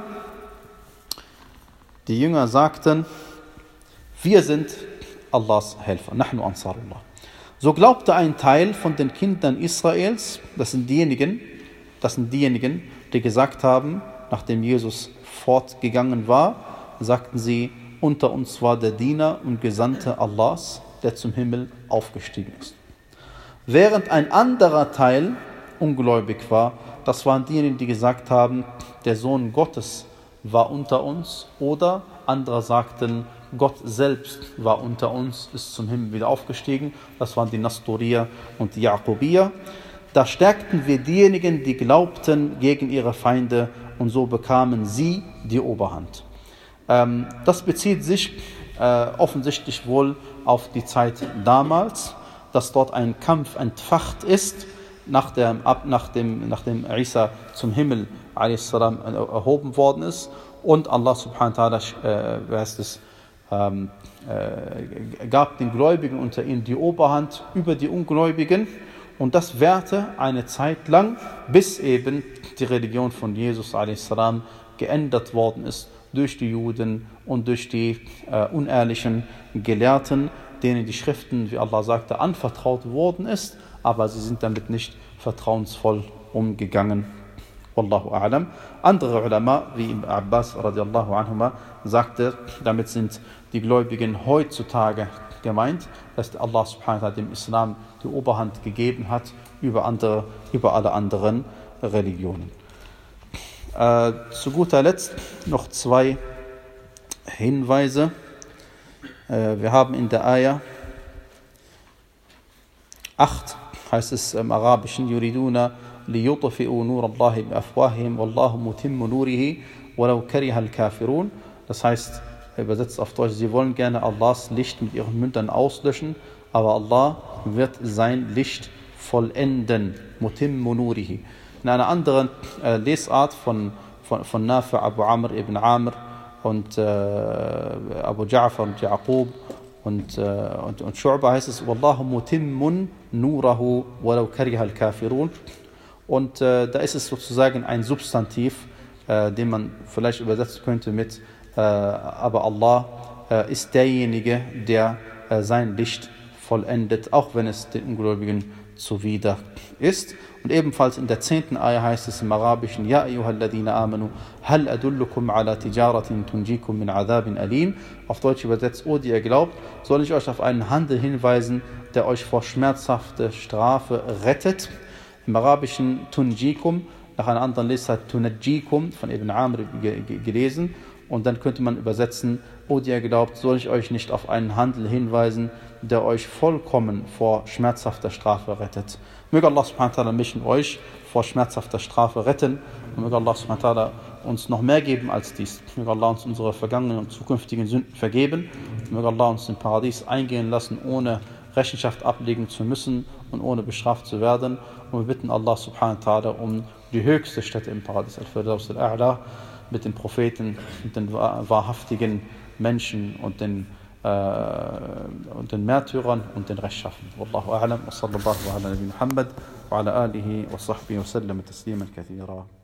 die Jünger sagten, wir sind Allahs Helfer. Nahnu Ansarullah. So glaubte ein Teil von den Kindern Israels, das sind diejenigen, das sind diejenigen, die gesagt haben, nachdem Jesus fortgegangen war, sagten sie, unter uns war der Diener und Gesandte Allahs, der zum Himmel aufgestiegen ist. Während ein anderer Teil ungläubig war, das waren diejenigen, die gesagt haben, der Sohn Gottes war unter uns, oder andere sagten, Gott selbst war unter uns, ist zum Himmel wieder aufgestiegen. Das waren die Nasturier und die Jakobier. Da stärkten wir diejenigen, die glaubten, gegen ihre Feinde und so bekamen sie die Oberhand. Ähm, das bezieht sich äh, offensichtlich wohl auf die Zeit damals, dass dort ein Kampf entfacht ist, nach dem, ab, nach dem, nachdem Isa zum Himmel a s. erhoben worden ist und Allah subhanahu wa ta'ala äh, wie heißt es, ähm, äh, gab den Gläubigen unter ihnen die Oberhand über die Ungläubigen, und das währte eine Zeit lang, bis eben die Religion von Jesus a s. geändert worden ist durch die Juden und durch die äh, unehrlichen Gelehrten, denen die Schriften, wie Allah sagte, anvertraut worden ist, aber sie sind damit nicht vertrauensvoll umgegangen. Wallahu a'lam. Andere Ulama, wie Ibn Abbas radiallahu anhuma, sagte, damit sind die Gläubigen heutzutage gemeint, dass Allah subhanahu wa ta'ala dem Islam die Oberhand gegeben hat über, andere, über alle anderen Religionen. Äh, zu guter Letzt noch zwei Hinweise. Äh, wir haben in der Ayah acht, heißt es im Arabischen, yuriduna liyutfi'u nur Allahi bi afwahihim wallahu mutimmu nurihi walau kariha al-kafirun. Das heißt, übersetzt auf Deutsch, sie wollen gerne Allahs Licht mit ihren Mündern auslöschen, aber Allah wird sein Licht vollenden. Mutimmu nurihi. In einer anderen äh, Lesart von, von, von Nafi' Abu Amr ibn Amr und äh, Abu Ja'far und Yaqub und, äh, und, und Shu'ba heißt es, Wallahu mutimmun nurahu walau kariha al-kafirun. Und äh, da ist es sozusagen ein Substantiv, äh, den man vielleicht übersetzen könnte mit äh, aber Allah äh, ist derjenige, der äh, sein Licht vollendet, auch wenn es den Ungläubigen zuwider ist. Und ebenfalls in der zehnten Ayah heißt es im Arabischen, Ja ayyuhalladhina amanu, hal adullukum ala tijaratin tunjikum min adhabin alim. Auf Deutsch übersetzt, O die ihr glaubt, soll ich euch auf einen Handel hinweisen, der euch vor schmerzhafter Strafe rettet. Im Arabischen tunjikum, nach einer anderen Lesart tunajjikum, von Ibn Amr gelesen. Und dann könnte man übersetzen, O die ihr glaubt, soll ich euch nicht auf einen Handel hinweisen, der euch vollkommen vor schmerzhafter Strafe rettet. Möge Allah subhanahu wa ta'ala mich und euch vor schmerzhafter Strafe retten. Und möge Allah subhanahu wa ta'ala uns noch mehr geben als dies. Möge Allah uns unsere vergangenen und zukünftigen Sünden vergeben. Und möge Allah uns im Paradies eingehen lassen, ohne Rechenschaft ablegen zu müssen und ohne bestraft zu werden. Und wir bitten Allah subhanahu wa ta'ala um die höchste Stätte im Paradies, Al-Firdaus al-A'la, mit den Propheten, mit den wahrhaftigen Menschen und den und den Märtyrern und den Rechtschaffen. Wallahu a'lam wa sallallahu ala nabi Muhammad wa ala alihi wa sahbihi wa sallam tasliman kathira.